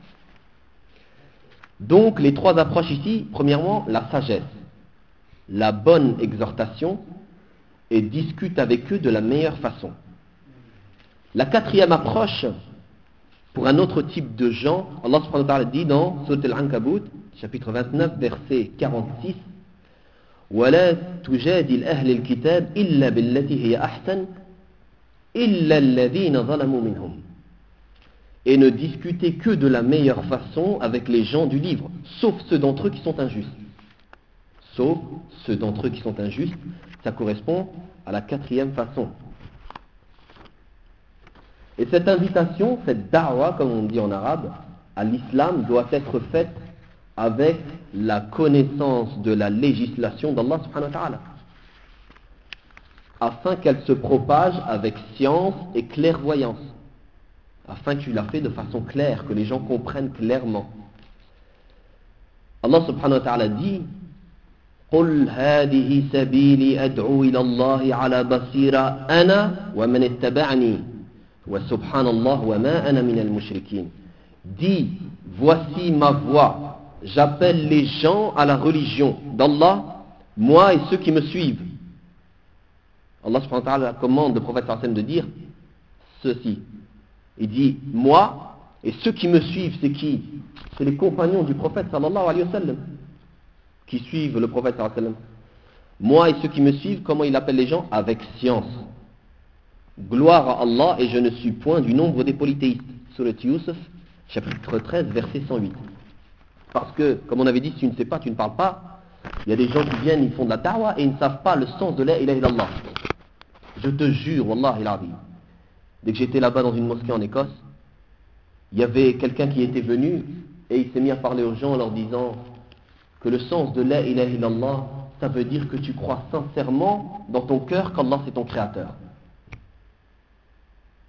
Donc, les trois approches ici, premièrement, la sagesse, la bonne exhortation, et discute avec eux de la meilleure façon. La quatrième approche, pour un autre type de gens, Allah subhanahu wa ta'ala dit dans Surat Al-Ankabut, chapitre vingt-neuf, verset quarante-six, وَلَا تُجَادِلْ أَهْلِ الْكِتَابِ إِلَّا بِالَّتِي هِيَ أَحْسَنُ إِلَّا الَّذِينَ ظَلَمُوا مِنْهُمْ. Et ne discutez que de la meilleure façon avec les gens du livre, sauf ceux d'entre eux qui sont injustes. Sauf ceux d'entre eux qui sont injustes, ça correspond à la quatrième façon. Et cette invitation, cette da'wa, comme on dit en arabe, à l'islam doit être faite avec la connaissance de la législation d'Allah subhanahu wa ta'ala, afin qu'elle se propage avec science et clairvoyance, afin que tu la fais de façon claire, que les gens comprennent clairement. Allah subhanahu wa ta'ala dit قُلْ هَذِهِ سَبِيلِي أَدْعُو إِلَى اللَّهِ عَلَى بَصِيرَةٍ أَنَا وَمَنِ اتَّبَعَنِي وَسُبْحَانَ اللَّهِ وَمَا أَنَا مِنَ الْمُشْرِكِينَ. Dis, voici ma voix, j'appelle les gens à la religion d'Allah, moi et ceux qui me suivent. Allah subhanahu wa ta'ala commande le prophète sallallahu alayhi wa sallam de dire ceci. Il dit, moi et ceux qui me suivent, c'est qui? C'est les compagnons du prophète sallallahu alayhi wa sallam, qui suivent le prophète sallallahu alayhi wa sallam. Moi et ceux qui me suivent, comment il appelle les gens? Avec science. Gloire à Allah, et je ne suis point du nombre des polythéistes. Surat Yusuf, chapitre treize, verset cent huit. Parce que, comme on avait dit, si tu ne sais pas, tu ne parles pas. Il y a des gens qui viennent, ils font de la da'wah et ils ne savent pas le sens de la ilaha illallah. Je te jure, Wallah il-Azim. Dès que j'étais là-bas dans une mosquée en Écosse, il y avait quelqu'un qui était venu et il s'est mis à parler aux gens en leur disant que le sens de la ilaha illallah, ça veut dire que tu crois sincèrement dans ton cœur qu'Allah c'est ton créateur.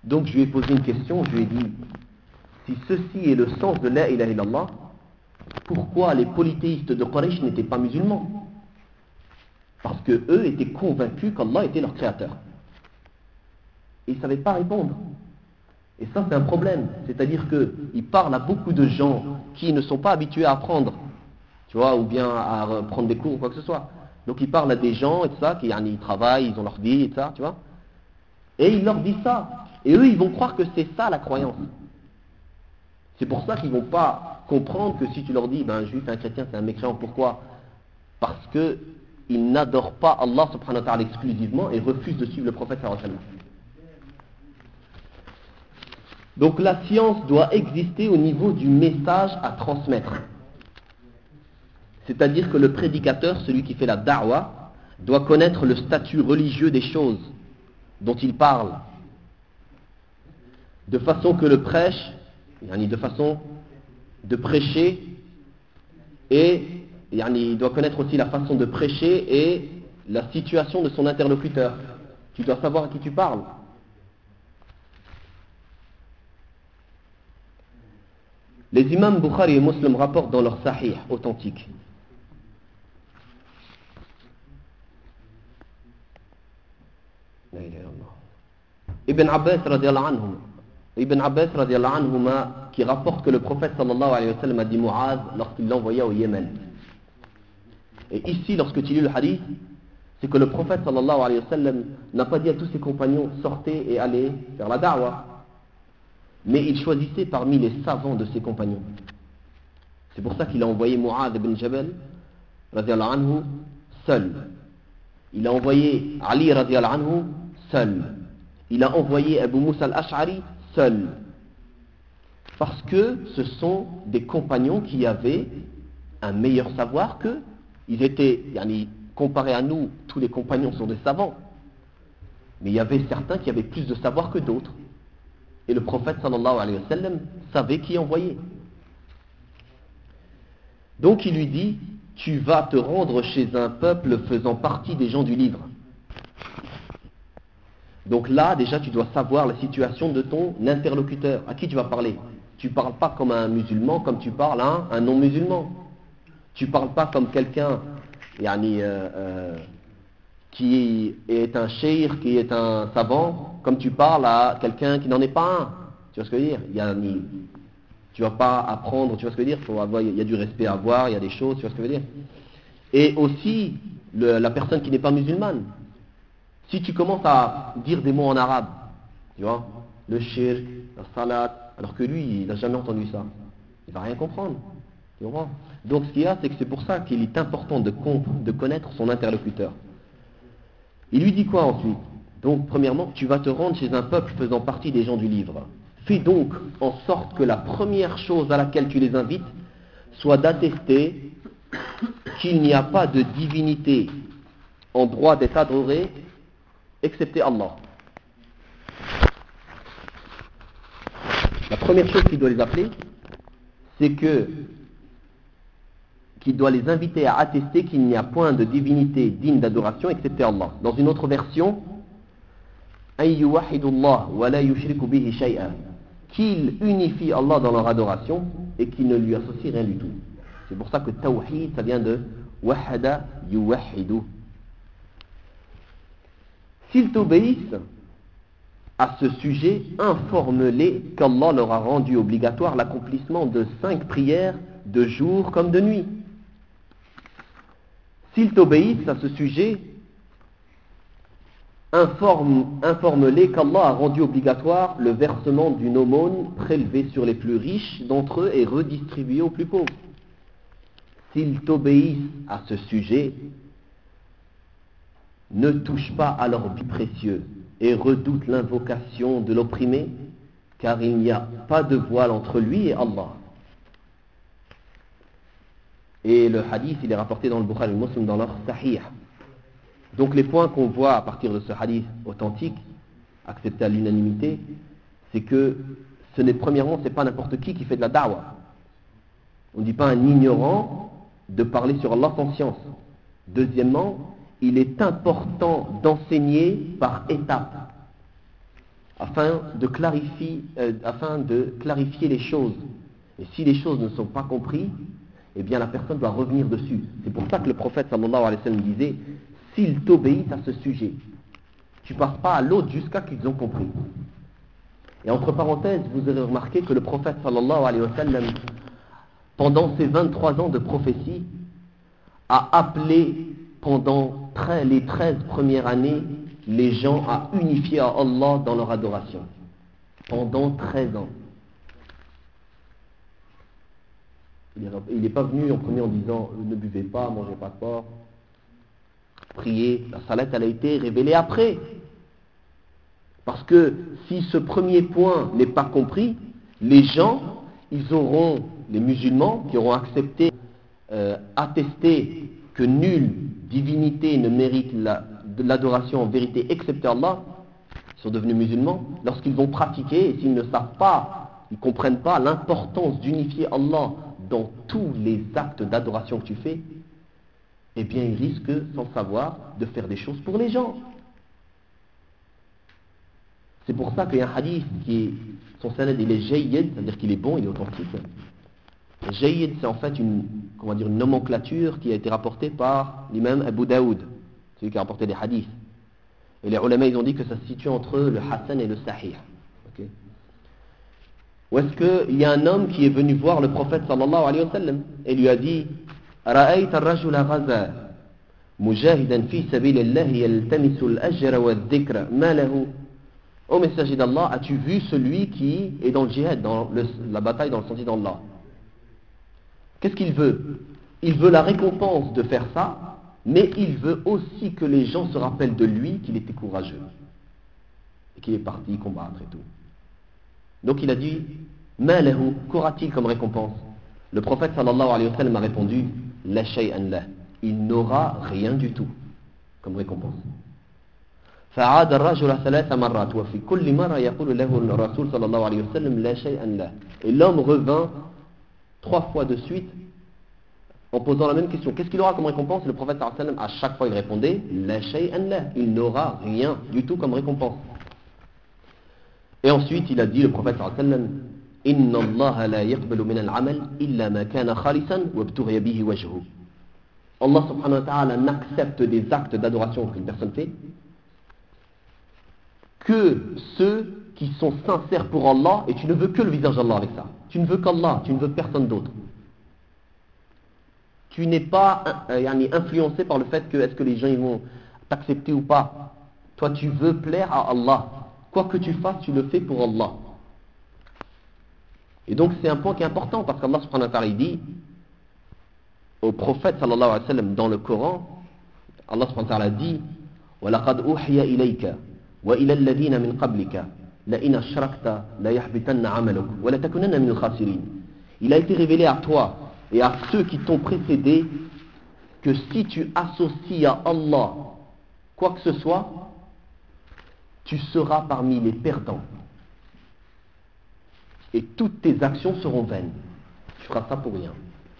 Donc je lui ai posé une question, je lui ai dit, si ceci est le sens de la ilaha illallah, pourquoi les polythéistes de Quraysh n'étaient pas musulmans? Parce que eux étaient convaincus qu'Allah était leur créateur. Et ils ne savaient pas répondre. Et ça c'est un problème, c'est-à-dire qu'il parle à beaucoup de gens qui ne sont pas habitués à apprendre, tu vois, ou bien à prendre des cours ou quoi que ce soit. Donc il parle à des gens et tout ça, qui ils travaillent, ils ont leur vie et tout ça, tu vois. Et il leur dit ça. Et eux ils vont croire que c'est ça la croyance. C'est pour ça qu'ils ne vont pas comprendre que si tu leur dis, ben, un juif, un chrétien, c'est un mécréant. Pourquoi? Parce qu'ils n'adorent pas Allah subhanahu wa ta'ala exclusivement et refusent de suivre le prophète sallallahu alayhi wa sallam. Donc la science doit exister au niveau du message à transmettre. C'est-à-dire que le prédicateur, celui qui fait la da'wa, doit connaître le statut religieux des choses dont il parle, de façon que le prêche, de façon de prêcher, et il doit connaître aussi la façon de prêcher et la situation de son interlocuteur. Tu dois savoir à qui tu parles. Les imams Bukhari et Muslim rapportent dans leur sahih authentique Ibn Abbas radiallahu anhu Ibn Abbas radiallahu anhuma qui rapporte que le prophète sallallahu alayhi wa sallam a dit Mu'az lorsqu'il l'envoya au Yémen. Et ici, lorsque tu lis le hadith, c'est que le prophète sallallahu alayhi wa sallam n'a pas dit à tous ses compagnons sortez et allez faire la da'wa, mais il choisissait parmi les savants de ses compagnons. C'est pour ça qu'il a envoyé Mu'az ibn Jabal radiallahu anhu seul. Il a envoyé Ali radiallahu anhu seul. Il a envoyé Abu Musa al-Ash'ari seul. Parce que ce sont des compagnons qui avaient un meilleur savoir qu'eux. Ils étaient, yani, comparés à nous, tous les compagnons sont des savants. Mais il y avait certains qui avaient plus de savoir que d'autres. Et le prophète sallallahu alayhi wa sallam savait qui envoyer. Donc il lui dit, tu vas te rendre chez un peuple faisant partie des gens du livre. Donc là, déjà, tu dois savoir la situation de ton interlocuteur. À qui tu vas parler? Tu ne parles pas comme un musulman, comme tu parles à un non-musulman. Tu ne parles pas comme quelqu'un yani, euh, euh, qui est un cheikh, qui est un savant, comme tu parles à quelqu'un qui n'en est pas un. Tu vois ce que je veux dire? Yani, tu ne vas pas apprendre, tu vois ce que je veux dire? Faut avoir, il y a du respect à avoir, il y a des choses, tu vois ce que je veux dire? Et aussi, le, la personne qui n'est pas musulmane. Si tu commences à dire des mots en arabe, tu vois, le shirk, la salat, alors que lui, il n'a jamais entendu ça, il ne va rien comprendre. Tu comprends? Donc ce qu'il y a, c'est que c'est pour ça qu'il est important de, de connaître son interlocuteur. Il lui dit quoi ensuite? Donc premièrement, tu vas te rendre chez un peuple faisant partie des gens du livre. Fais donc en sorte que la première chose à laquelle tu les invites soit d'attester qu'il n'y a pas de divinité en droit d'être adorée excepté Allah. La première chose qu'il doit les appeler, c'est que qu'il doit les inviter à attester qu'il n'y a point de divinité digne d'adoration excepté Allah. Dans une autre version, qu'ils unifient Allah dans leur adoration et qu'ils ne lui associent rien du tout. C'est pour ça que tawhid, ça vient de wahada yuwahidu. S'ils t'obéissent à ce sujet, informe-les qu'Allah leur a rendu obligatoire l'accomplissement de cinq prières de jour comme de nuit. S'ils t'obéissent à ce sujet, informe, informe-les qu'Allah a rendu obligatoire le versement d'une aumône prélevée sur les plus riches d'entre eux et redistribuée aux plus pauvres. S'ils t'obéissent à ce sujet, ne touche pas à leurs biens précieux et redoute l'invocation de l'opprimé, car il n'y a pas de voile entre lui et Allah. Et le hadith, il est rapporté dans le Bukhari et le Muslim dans leur sahih. Donc les points qu'on voit à partir de ce hadith authentique, accepté à l'unanimité, c'est que ce n'est premièrement, c'est pas n'importe qui qui fait de la da'wah. On ne dit pas à un ignorant de parler sur Allah sans science. Deuxièmement, il est important d'enseigner par étapes. afin de clarifier, euh, afin de clarifier les choses. Et si les choses ne sont pas comprises, eh bien la personne doit revenir dessus. C'est pour ça que le prophète sallallahu alayhi wa sallam disait, s'ils t'obéissent à ce sujet, tu passes pas à l'autre jusqu'à qu'ils ont compris. Et entre parenthèses, vous avez remarqué que le prophète sallallahu alayhi wa sallam, pendant ses vingt-trois ans de prophétie, a appelé pendant les treize premières années les gens à unifier à Allah dans leur adoration. Pendant treize ans. Il n'est pas venu en premier en disant ne buvez pas, mangez pas de porc, priez. La salette, elle a été révélée après. Parce que si ce premier point n'est pas compris, les gens, ils auront, les musulmans qui auront accepté, euh, attesté que nulle divinité ne mérite la, de l'adoration en vérité excepté Allah, ils sont devenus musulmans, lorsqu'ils vont pratiquer, et s'ils ne savent pas, ils ne comprennent pas l'importance d'unifier Allah dans tous les actes d'adoration que tu fais, eh bien ils risquent, sans savoir, de faire des choses pour les gens. C'est pour ça qu'il y a un hadith qui est, son sanad il est jayyid, c'est-à-dire qu'il est bon, il est authentique. Jayyid, c'est en fait une, comment dire, une nomenclature qui a été rapportée par l'imam Abu Daoud, celui qui a rapporté les hadiths. Et les ulama, ils ont dit que ça se situe entre le Hassan et le Sahih. Okay. Ou est-ce qu'il y a un homme qui est venu voir le prophète sallallahu alayhi wa sallam et lui a dit رأيت الرجل غزا مجاهدا في سبيل الله يلتمس الأجر والذكر ما له. Ô messager d'Allah, as-tu vu celui qui est dans le djihad, dans le, la bataille dans le sentier d'Allah? Qu'est-ce qu'il veut? Il veut la récompense de faire ça, mais il veut aussi que les gens se rappellent de lui, qu'il était courageux et qu'il est parti combattre et tout. Donc il a dit ma lahu, qu'aura-t-il comme récompense? Le prophète sallallahu alayhi wa sallam a répondu la shay'an lah, il n'aura rien du tout comme récompense. فعاد الرجل ثلاث مرات وفي كل مرة يقول له الرسول صلى الله عليه وسلم لا شيئا له. Et l'homme revint trois fois de suite en posant la même question. Qu'est-ce qu'il aura comme récompense? Le prophète sallallahu alayhi wa sallam, à chaque fois il répondait la shay'an lah, il n'aura rien du tout comme récompense. Et ensuite il a dit, le prophète sallallahu alayhi wa sallam, inna Allah la yaqbalu min al-amal illa ma kana khalisan wa ibtughiya bihi wajhu. Allah subhanahu wa ta'ala n'accepte des actes d'adoration qu'une personne fait que ceux qui sont sincères pour Allah, et tu ne veux que le visage d'Allah avec ça. Tu ne veux qu'Allah, tu ne veux personne d'autre. Tu n'es pas euh, influencé par le fait que est-ce que les gens ils vont t'accepter ou pas. Toi tu veux plaire à Allah. Quoi que tu fasses, tu le fais pour Allah. Et donc c'est un point qui est important parce qu'Allah subhanahu wa ta'ala dit au prophète sallallahu alayhi wa sallam dans le Coran, Allah subhanahu wa ta'ala dit وَلَقَدْ أُوحِيَ إِلَيْكَ وإلى الذين من قبلك لئن أشركت ليحبطن عملك ولتكونن من الخاسرين. Il a été révélé à toi et à ceux qui t'ont précédé que si tu associes à Allah quoi que ce soit, tu seras parmi les perdants et toutes tes actions seront vaines. Tu feras ça pour rien.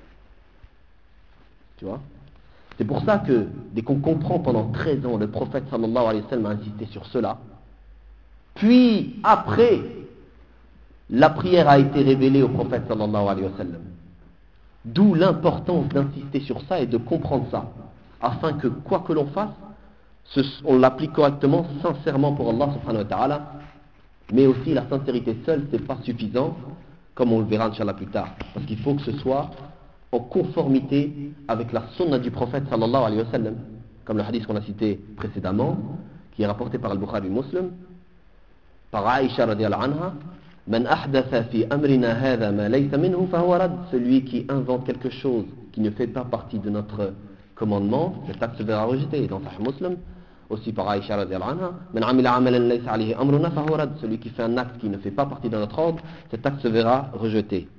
Tu vois? C'est pour ça que, dès qu'on comprend pendant treize ans, le prophète sallallahu alayhi wa sallam a insisté sur cela. Puis, après, la prière a été révélée au prophète sallallahu alayhi wa sallam. D'où l'importance d'insister sur ça et de comprendre ça. Afin que, quoi que l'on fasse, on l'applique correctement, sincèrement pour Allah subhanahu wa ta'ala. Mais aussi, la sincérité seule, c'est pas suffisant, comme on le verra, Inch'Allah, plus tard. Parce qu'il faut que ce soit en conformité avec la sunna du prophète sallallahu alayhi wa sallam, comme le hadith qu'on a cité précédemment, qui est rapporté par Al-Bukhari Muslim, par Aïcha radiyallahu anha, Man ahdatha fi amrina hadha ma laysa minhu fahuwa rad. Celui qui invente quelque chose qui ne fait pas partie de notre commandement, cet acte se verra rejeté. Dans Sahih Muslim, aussi par Aïcha radiyallahu anha, Man amila amalan laysa alayhi amruna fahuwa rad. Celui qui fait un acte qui ne fait pas partie de notre ordre, cet acte se verra rejeté.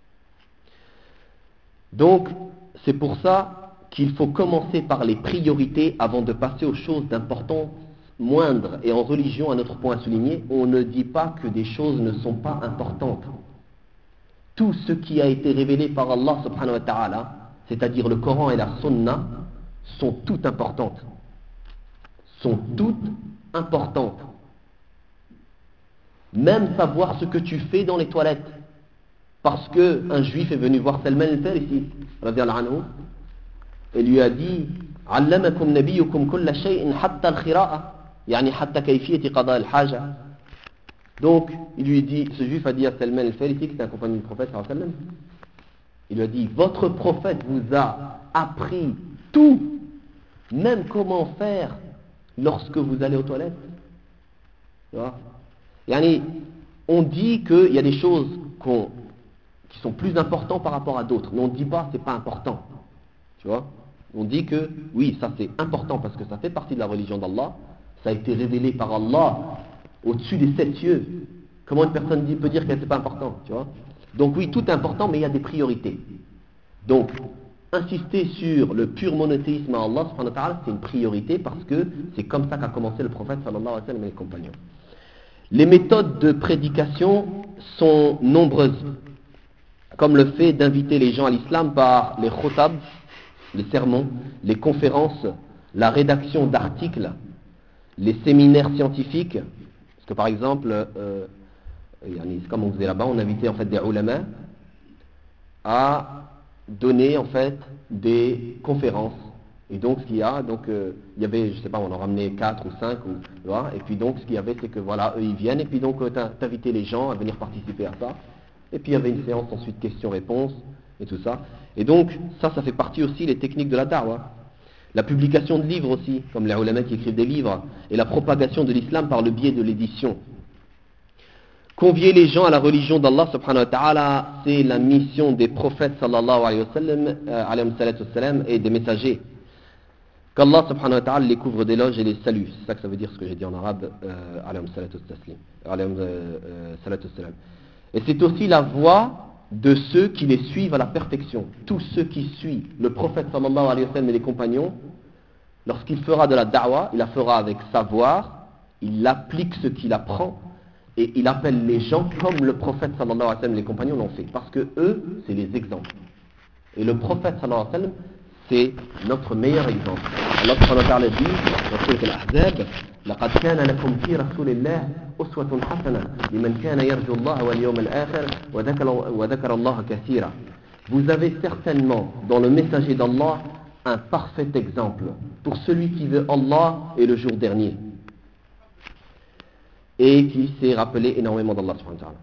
Donc, c'est pour ça qu'il faut commencer par les priorités avant de passer aux choses d'importance moindre. Et en religion, un autre point à souligner, on ne dit pas que des choses ne sont pas importantes. Tout ce qui a été révélé par Allah subhanahu wa ta'ala, c'est-à-dire le Coran et la Sunna, sont toutes importantes. Sont toutes importantes. même savoir ce que tu fais dans les toilettes. Parce qu'un juif est venu voir Salman al-Farisi, radiyallahu anhu, et lui a dit علمكم نبيكم كل شيء حتى الخراءة يعني حتى كيفية قضاء الحاجة. Donc il lui dit, ce juif a dit à Salman al-Farisi, qui était un compagnon du prophète sallallahu alayhi wa sallam, il lui a dit, votre prophète vous a appris tout, même comment faire lorsque vous allez aux toilettes. Tu vois, yani, on dit qu'il y a des choses qu'on, qui sont plus importantes par rapport à d'autres, mais on ne dit pas c'est pas important. Tu vois, on dit que oui, ça c'est important parce que ça fait partie de la religion d'Allah, ça a été révélé par Allah au-dessus des sept cieux. Comment une personne dit, peut dire que c'est pas important, tu vois? Donc oui, tout est important, mais il y a des priorités. Donc, insister sur le pur monothéisme à Allah, subhanahu wa ta'ala, c'est une priorité parce que c'est comme ça qu'a commencé le prophète sallallahu alayhi wa sallam et les compagnons. Les méthodes de prédication sont nombreuses, comme le fait d'inviter les gens à l'islam par les khutab, les sermons, les conférences, la rédaction d'articles, les séminaires scientifiques. Parce que par exemple, euh, comme on faisait là-bas, on invitait en fait des ulama à donner en fait des conférences. Et donc ce qu'il y a, donc euh, il y avait, je sais pas, on en ramenait quatre ou cinq, ou, tu vois, et puis donc ce qu'il y avait, c'est que voilà, eux ils viennent, et puis donc euh, t'invitais les gens à venir participer à ça. Et puis il y avait une séance ensuite questions-réponses et tout ça. Et donc ça, ça fait partie aussi des techniques de la da'wah. La publication de livres aussi, comme les ulama qui écrivent des livres, et la propagation de l'islam par le biais de l'édition. Convier les gens à la religion d'Allah subhanahu wa ta'ala, c'est la mission des prophètes sallallahu alayhi wa sallam, euh, alayhi wa sallam, et des messagers. Qu'Allah subhanahu wa ta'ala les couvre d'éloges et les salue. C'est ça que ça veut dire ce que j'ai dit en arabe, euh, alayhi wa sallam. Et c'est aussi la voie de ceux qui les suivent à la perfection. Tous ceux qui suivent le prophète sallallahu alayhi wa sallam et les compagnons, lorsqu'il fera de la da'wah, il la fera avec savoir, il applique ce qu'il apprend, et il appelle les gens comme le prophète sallallahu alayhi wa sallam et les compagnons l'ont fait. Parce que eux, c'est les exemples. Et le prophète sallallahu alayhi wa sallam, c'est notre meilleur exemple. Allah subhanahu wa ta'ala dit dans Sourate Al-Ahzab, لقد كان لكم في رسول الله أسوة حسنة لمن كان يرجو الله واليوم الآخر وذكر وذكر الله كثيرا. Vous avez certainement dans le messager d'Allah un parfait exemple pour celui qui veut Allah et le jour dernier et qui s'est rappelé énormément d'Allah subhanahu wa ta'ala.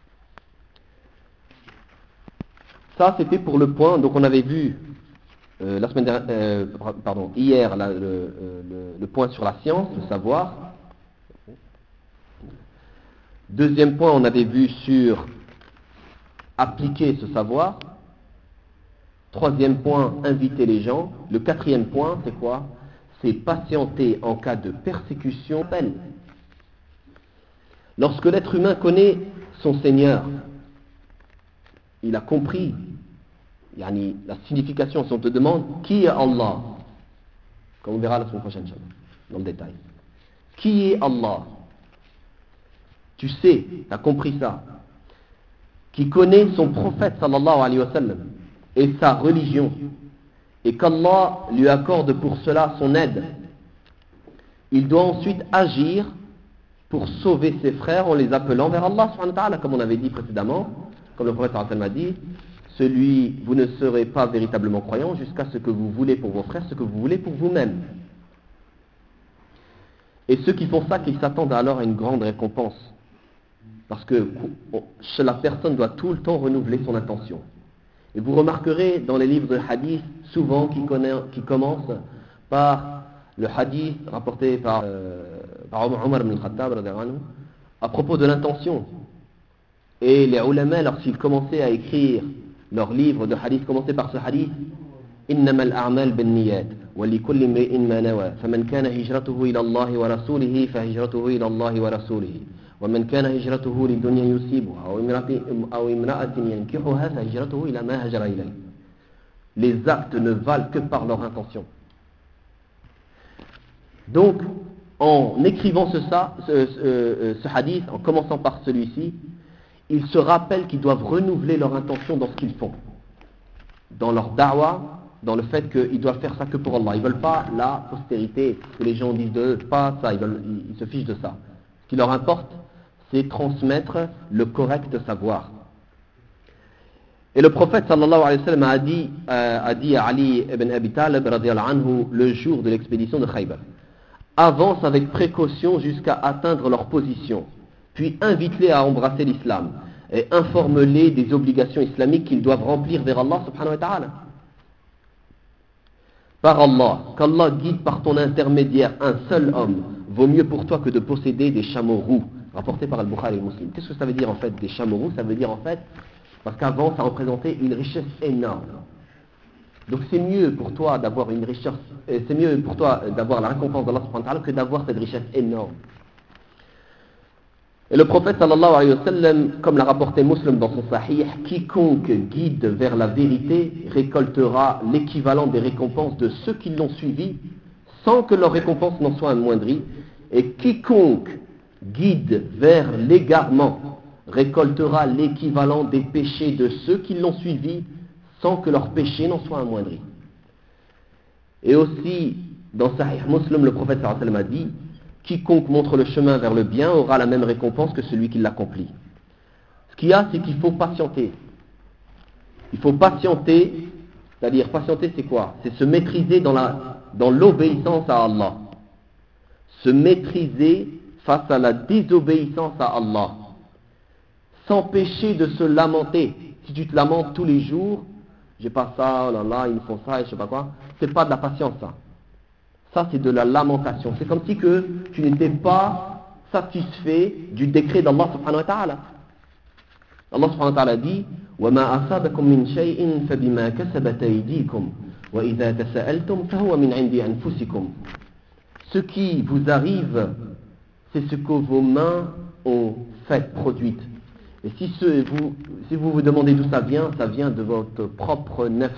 Ça c'était pour le point, donc on avait vu Euh, la semaine dernière, euh, pardon, hier la, le, le, le point sur la science, le savoir. Deuxième point, on avait vu sur appliquer ce savoir. Troisième point, inviter les gens. Le quatrième point, c'est quoi? C'est patienter en cas de persécution. Lorsque l'être humain connaît son Seigneur, il a compris Yani, la signification, si on te demande qui est Allah, comme on verra la semaine prochaine, dans le détail. Qui est Allah? Tu sais, tu as compris ça. Qui connaît son prophète sallallahu alayhi wa sallam et sa religion, et qu'Allah lui accorde pour cela son aide. Il doit ensuite agir pour sauver ses frères en les appelant vers Allah subhanahu wa ta'ala, comme on avait dit précédemment, comme le prophète sallallahu alayhi wa sallam a dit. Celui, vous ne serez pas véritablement croyant jusqu'à ce que vous voulez pour vos frères, ce que vous voulez pour vous-même. Et ceux qui font ça, qu'ils s'attendent alors à une grande récompense. Parce que la personne doit tout le temps renouveler son intention. Et vous remarquerez dans les livres de hadith, souvent qui, connaît, qui commencent par le hadith rapporté par, euh, par Omar ibn al-Khattab à propos de l'intention. Et les ulama, lorsqu'ils commençaient à écrire leur livre de hadith, commençaient par ce hadith: إنما الأعمال بالنيات ولكل امرئ ما نوى فمن كان هجرته إلى الله ورسوله فهجرته إلى الله ورسوله ومن كان هجرته لدنيا يصيبها أو امرأة أو امرأة ينكحها فهجرته إلى ما هاجر إليه. Les actes ne valent que par leur intention. Donc, en écrivant ce, ça, ce, ce, ce hadith, en commençant par celui-ci, ils se rappellent qu'ils doivent renouveler leur intention dans ce qu'ils font, dans leur da'wah, dans le fait qu'ils doivent faire ça que pour Allah. Ils ne veulent pas la postérité, que les gens disent d'eux, pas ça, ils, veulent, ils se fichent de ça. Ce qui leur importe, c'est transmettre le correct savoir. Et le prophète sallallahu alayhi wa sallam a dit, euh, a dit à Ali ibn Abi Talib radiyallahu anhu le jour de l'expédition de Khaybar: avance avec précaution jusqu'à atteindre leur position, puis invite-les à embrasser l'islam et informe-les des obligations islamiques qu'ils doivent remplir vers Allah subhanahu wa ta'ala. Par Allah, qu'Allah guide par ton intermédiaire un seul homme vaut mieux pour toi que de posséder des chameaux roux, rapporté par Al-Bukhari et Muslim. Qu'est-ce que ça veut dire en fait des chameaux roux? Ça veut dire en fait, parce qu'avant ça représentait une richesse énorme. Donc c'est mieux pour toi d'avoir une richesse, c'est mieux pour toi d'avoir la récompense d'Allah subhanahu wa ta'ala que d'avoir cette richesse énorme. Et le prophète sallallahu alayhi wa sallam, comme l'a rapporté Muslim dans son sahih, quiconque guide vers la vérité récoltera l'équivalent des récompenses de ceux qui l'ont suivi sans que leur récompense n'en soit amoindrie, et quiconque guide vers l'égarement récoltera l'équivalent des péchés de ceux qui l'ont suivi sans que leurs péchés n'en soient amoindris. Et aussi, dans Sahih Muslim, le prophète sallallahu alayhi wa sallam a dit: quiconque montre le chemin vers le bien aura la même récompense que celui qui l'accomplit. Ce qu'il y a, c'est qu'il faut patienter. Il faut patienter, c'est-à-dire patienter, c'est quoi? C'est se maîtriser dans, la, dans l'obéissance à Allah. Se maîtriser face à la désobéissance à Allah. S'empêcher de se lamenter. Si tu te lamentes tous les jours, j'ai pas ça, oh là là, ils me font ça, et je sais pas quoi, c'est pas de la patience, ça. Ça, c'est de la lamentation. C'est comme si que tu n'étais pas satisfait du décret d'Allah subhanahu wa ta'ala. Allah subhanahu wa ta'ala dit: وَمَا أَصَابَكُم مِّن شَيْءٍ فَبِمَا كَسَبَتْ أَيْدِيكُم وَإِذَا تَسَأَلْتُمْ فَهُوَ مِنْ عِندِ أَنفُسِكُم. Ce qui vous arrive, c'est ce que vos mains ont fait, produite. Et si, ce, vous, si vous vous demandez d'où ça vient, ça vient de votre propre nefs.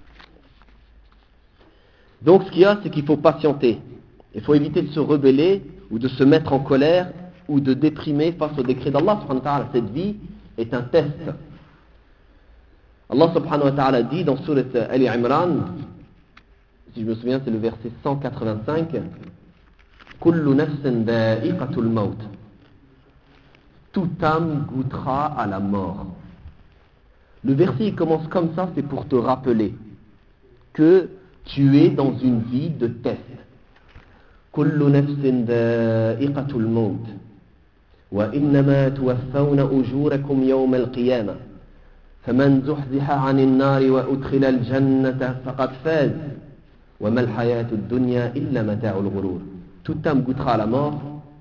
Donc ce qu'il y a, c'est qu'il faut patienter. Il faut éviter de se rebeller ou de se mettre en colère ou de déprimer face au décret d'Allah subhanahu wa ta'ala. Cette vie est un test. Allah subhanahu wa ta'ala dit dans Surat Ali Imran, si je me souviens c'est le verset cent quatre-vingt-cinq: Kullu nafsin dha'iqatul maut. Toute âme goûtera à la mort. Le verset il commence comme ça, c'est pour te rappeler que tu es dans une vie de test. Kullu nafsin dha'iqatul maut wa innama tuwaffawna ujurakum yawm al-qiyamah faman zuhziha 'anil nari wa udkhila al-jannata faqad faz wa ma al-hayatu ad-dunya illa mata'ul ghurur. Toute âme goûtera à la mort,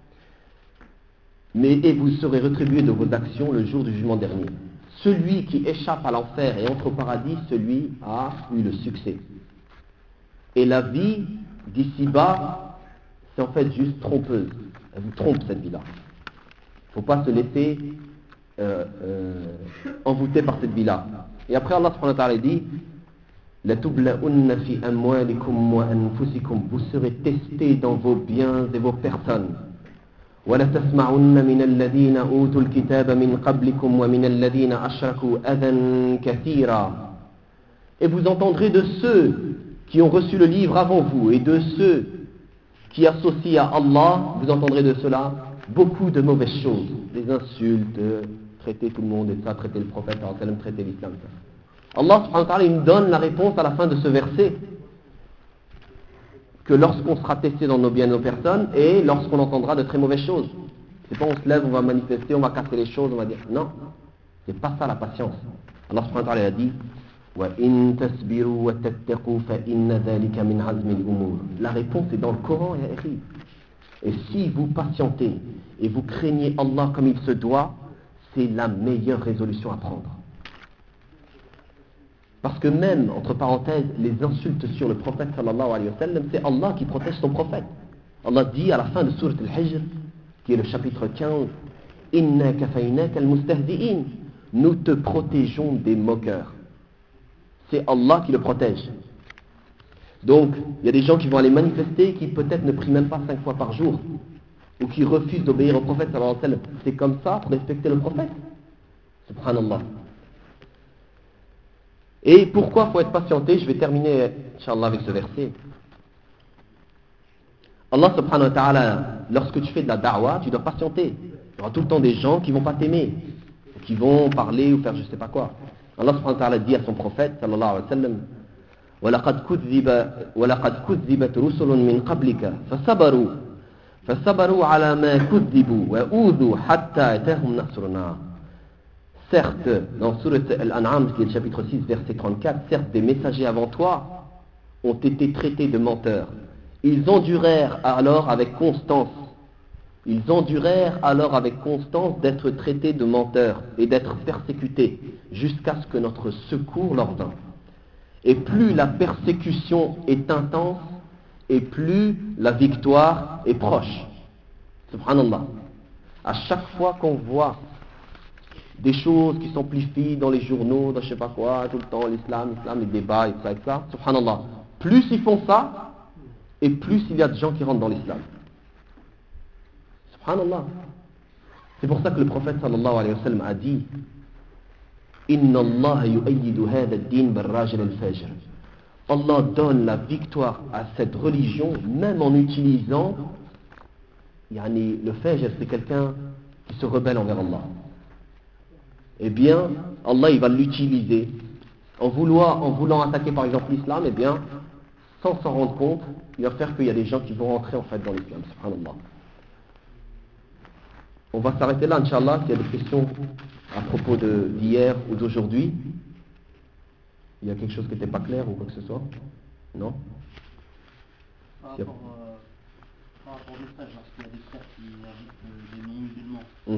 mais et vous serez rétribués de vos actions le jour du jugement dernier. Celui qui échappe à l'enfer et entre au paradis, celui a eu le succès. Et la vie d'ici-bas, c'est en fait juste trompeuse. Elle vous trompe cette vie-là. Il ne faut pas se laisser euh, euh, envoûter par cette vie-là. Et après Allah subhanahu wa ta'ala dit: لَتُبْلَؤُنَّ فِي أَمْوَالِكُمْ وَأَنفُسِكُمْ. Vous serez testés dans vos biens et vos personnes. وَلَتَسْمَعُنَّ مِنَ الَّذِينَ أُوتُوا الْكِتَابَ مِنْ قَبْلِكُمْ وَمِنَ الَّذِينَ أَشْرَكُوا أَذًى كَثِيرًا. Et vous entendrez de ceux qui ont reçu le livre avant vous et de ceux qui associent à Allah, vous entendrez de cela beaucoup de mauvaises choses, des insultes, traiter tout le monde et ça, traiter le prophète, traiter l'islam. Allah subhanahu wa ta'ala, il nous donne la réponse à la fin de ce verset, que lorsqu'on sera testé dans nos biens et nos personnes et lorsqu'on entendra de très mauvaises choses. C'est pas on se lève, on va manifester, on va casser les choses, on va dire non, c'est pas ça la patience. Allah subhanahu wa ta'ala a dit: وَإِن تَصْبِرُوا وَتَتَّقُوا فَإِنَّ ذَلِكَ مِنْ عَزْمِ الْأُمُورِ. La réponse est dans le Coran et écrit. Et si vous patientez et vous craignez Allah comme il se doit, c'est la meilleure résolution à prendre. Parce que même, entre parenthèses, les insultes sur le prophète sallallahu alayhi wa sallam, c'est Allah qui protège son prophète. Allah dit à la fin de Surat Al-Hijr, qui est le chapitre quinze: Inna kafaynaka al-mustahzi'in. Nous te protégeons des moqueurs. C'est Allah qui le protège. Donc, il y a des gens qui vont aller manifester, qui peut-être ne prient même pas cinq fois par jour, ou qui refusent d'obéir au prophète sallallahu alayhi wa sallam. C'est comme ça pour respecter le prophète. Subhanallah. Et pourquoi il faut être patienté? Je vais terminer, Inch'Allah, avec ce verset. Allah subhanahu wa ta'ala, lorsque tu fais de la da'wah, tu dois patienter. Il y aura tout le temps des gens qui ne vont pas t'aimer, qui vont parler ou faire je ne sais pas quoi. Allah subhanahu wa ta'ala dit à son prophète, sallallahu alayhi wa sallam, وَلَقَدْ كُذِّبَ وَلَقَدْ كُذِّبَتْ رُسُلٌ مِّن قَبْلِكَ فَصَبَرُوا فَصَبَرُوا عَلَى مَا كُذِّبُوا وَأُوذُوا حَتَّى أَتَاهُمْ نَصْرُنَا. Certes, dans Surat Al-An'am, qui est le chapitre six, verset trente-quatre, certes, des messagers avant toi ont été traités de menteurs. Ils endurèrent alors avec constance. Ils endurèrent alors avec constance d'être traités de menteurs et d'être persécutés jusqu'à ce que notre secours leur vint. Et plus la persécution est intense, et plus la victoire est proche. Subhanallah. À chaque fois qu'on voit des choses qui s'amplifient dans les journaux, dans je sais pas quoi, tout le temps, l'islam, l'islam, les débats, et ça, et ça, subhanallah. Plus ils font ça, et plus il y a de gens qui rentrent dans l'islam. Subhanallah. C'est pour ça que le prophète sallallahu alayhi wa sallam a dit Inna Allah yu'ayyidu hadha ad-din bil-rajul al-fajr. Allah donne la victoire à cette religion même en utilisant yani, le fajr, c'est quelqu'un qui se rebelle envers Allah. Eh bien, Allah il va l'utiliser en voulant, en voulant attaquer par exemple l'islam, eh bien, sans s'en rendre compte, il va faire qu'il y a des gens qui vont rentrer en fait dans l'islam. Subhanallah. On va s'arrêter là, Inch'Allah, s'il y a des questions à propos de, d'hier ou d'aujourd'hui. Il y a quelque chose qui n'était pas clair ou quoi que ce soit? Non? Par rapport, euh, par rapport au message, lorsqu'il y a des frères qui invitent euh, des non-musulmans mmh.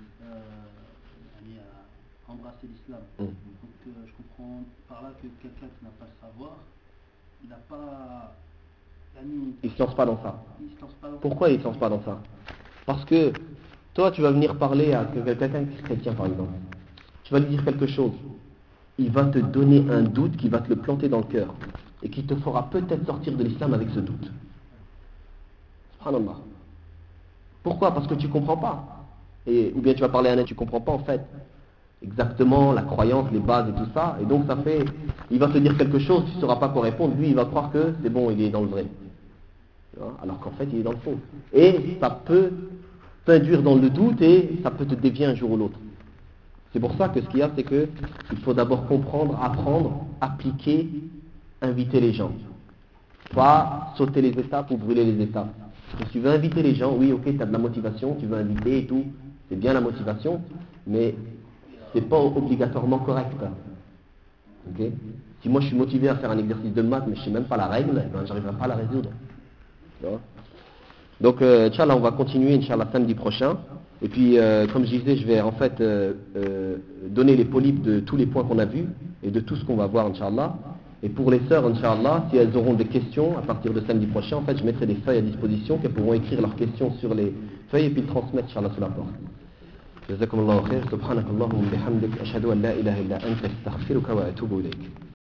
euh, à embrasser l'islam, mmh. donc euh, je comprends par là que quelqu'un qui n'a pas le savoir, il n'a pas... Il ne se lance pas dans ça. Il se lance pas dans Pourquoi ça. il ne se lance pas dans ça? Parce que toi, tu vas venir parler à quelqu'un qui est chrétien, par exemple. Tu vas lui dire quelque chose. Il va te donner un doute qui va te le planter dans le cœur et qui te fera peut-être sortir de l'islam avec ce doute. Subhanallah. Pourquoi? Parce que tu ne comprends pas. Et, ou bien tu vas parler à un et tu ne comprends pas en fait exactement la croyance, les bases et tout ça. Et donc ça fait, il va te dire quelque chose, tu ne sauras pas quoi répondre. Lui, il va croire que c'est bon, il est dans le vrai. Alors qu'en fait, il est dans le faux. Et ça peut t'induire dans le doute et ça peut te dévier un jour ou l'autre. C'est pour ça que ce qu'il y a, c'est que il faut d'abord comprendre, apprendre, appliquer, inviter les gens. Pas sauter les étapes ou brûler les étapes. Si tu veux inviter les gens, oui, ok, tu as de la motivation, tu veux inviter et tout, c'est bien la motivation, mais c'est pas obligatoirement correct. Okay? Si moi je suis motivé à faire un exercice de maths, mais je sais même pas la règle, ben, j'arriverai pas à la résoudre. Donc, euh, Inch'Allah, on va continuer, Inch'Allah, samedi prochain. Et puis, euh, comme je disais, je vais en fait euh, euh, donner les polypes de tous les points qu'on a vus et de tout ce qu'on va voir, Inch'Allah. Et pour les sœurs, Inch'Allah, si elles auront des questions à partir de samedi prochain, en fait, je mettrai des feuilles à disposition qu'elles pourront écrire leurs questions sur les feuilles et puis le transmettre, Inch'Allah, sous la porte. جزاكم الله خير سبحانك اللهم وبحمدك أشهد أن لا إله إلا أنت أستغفرك وأتوب إليك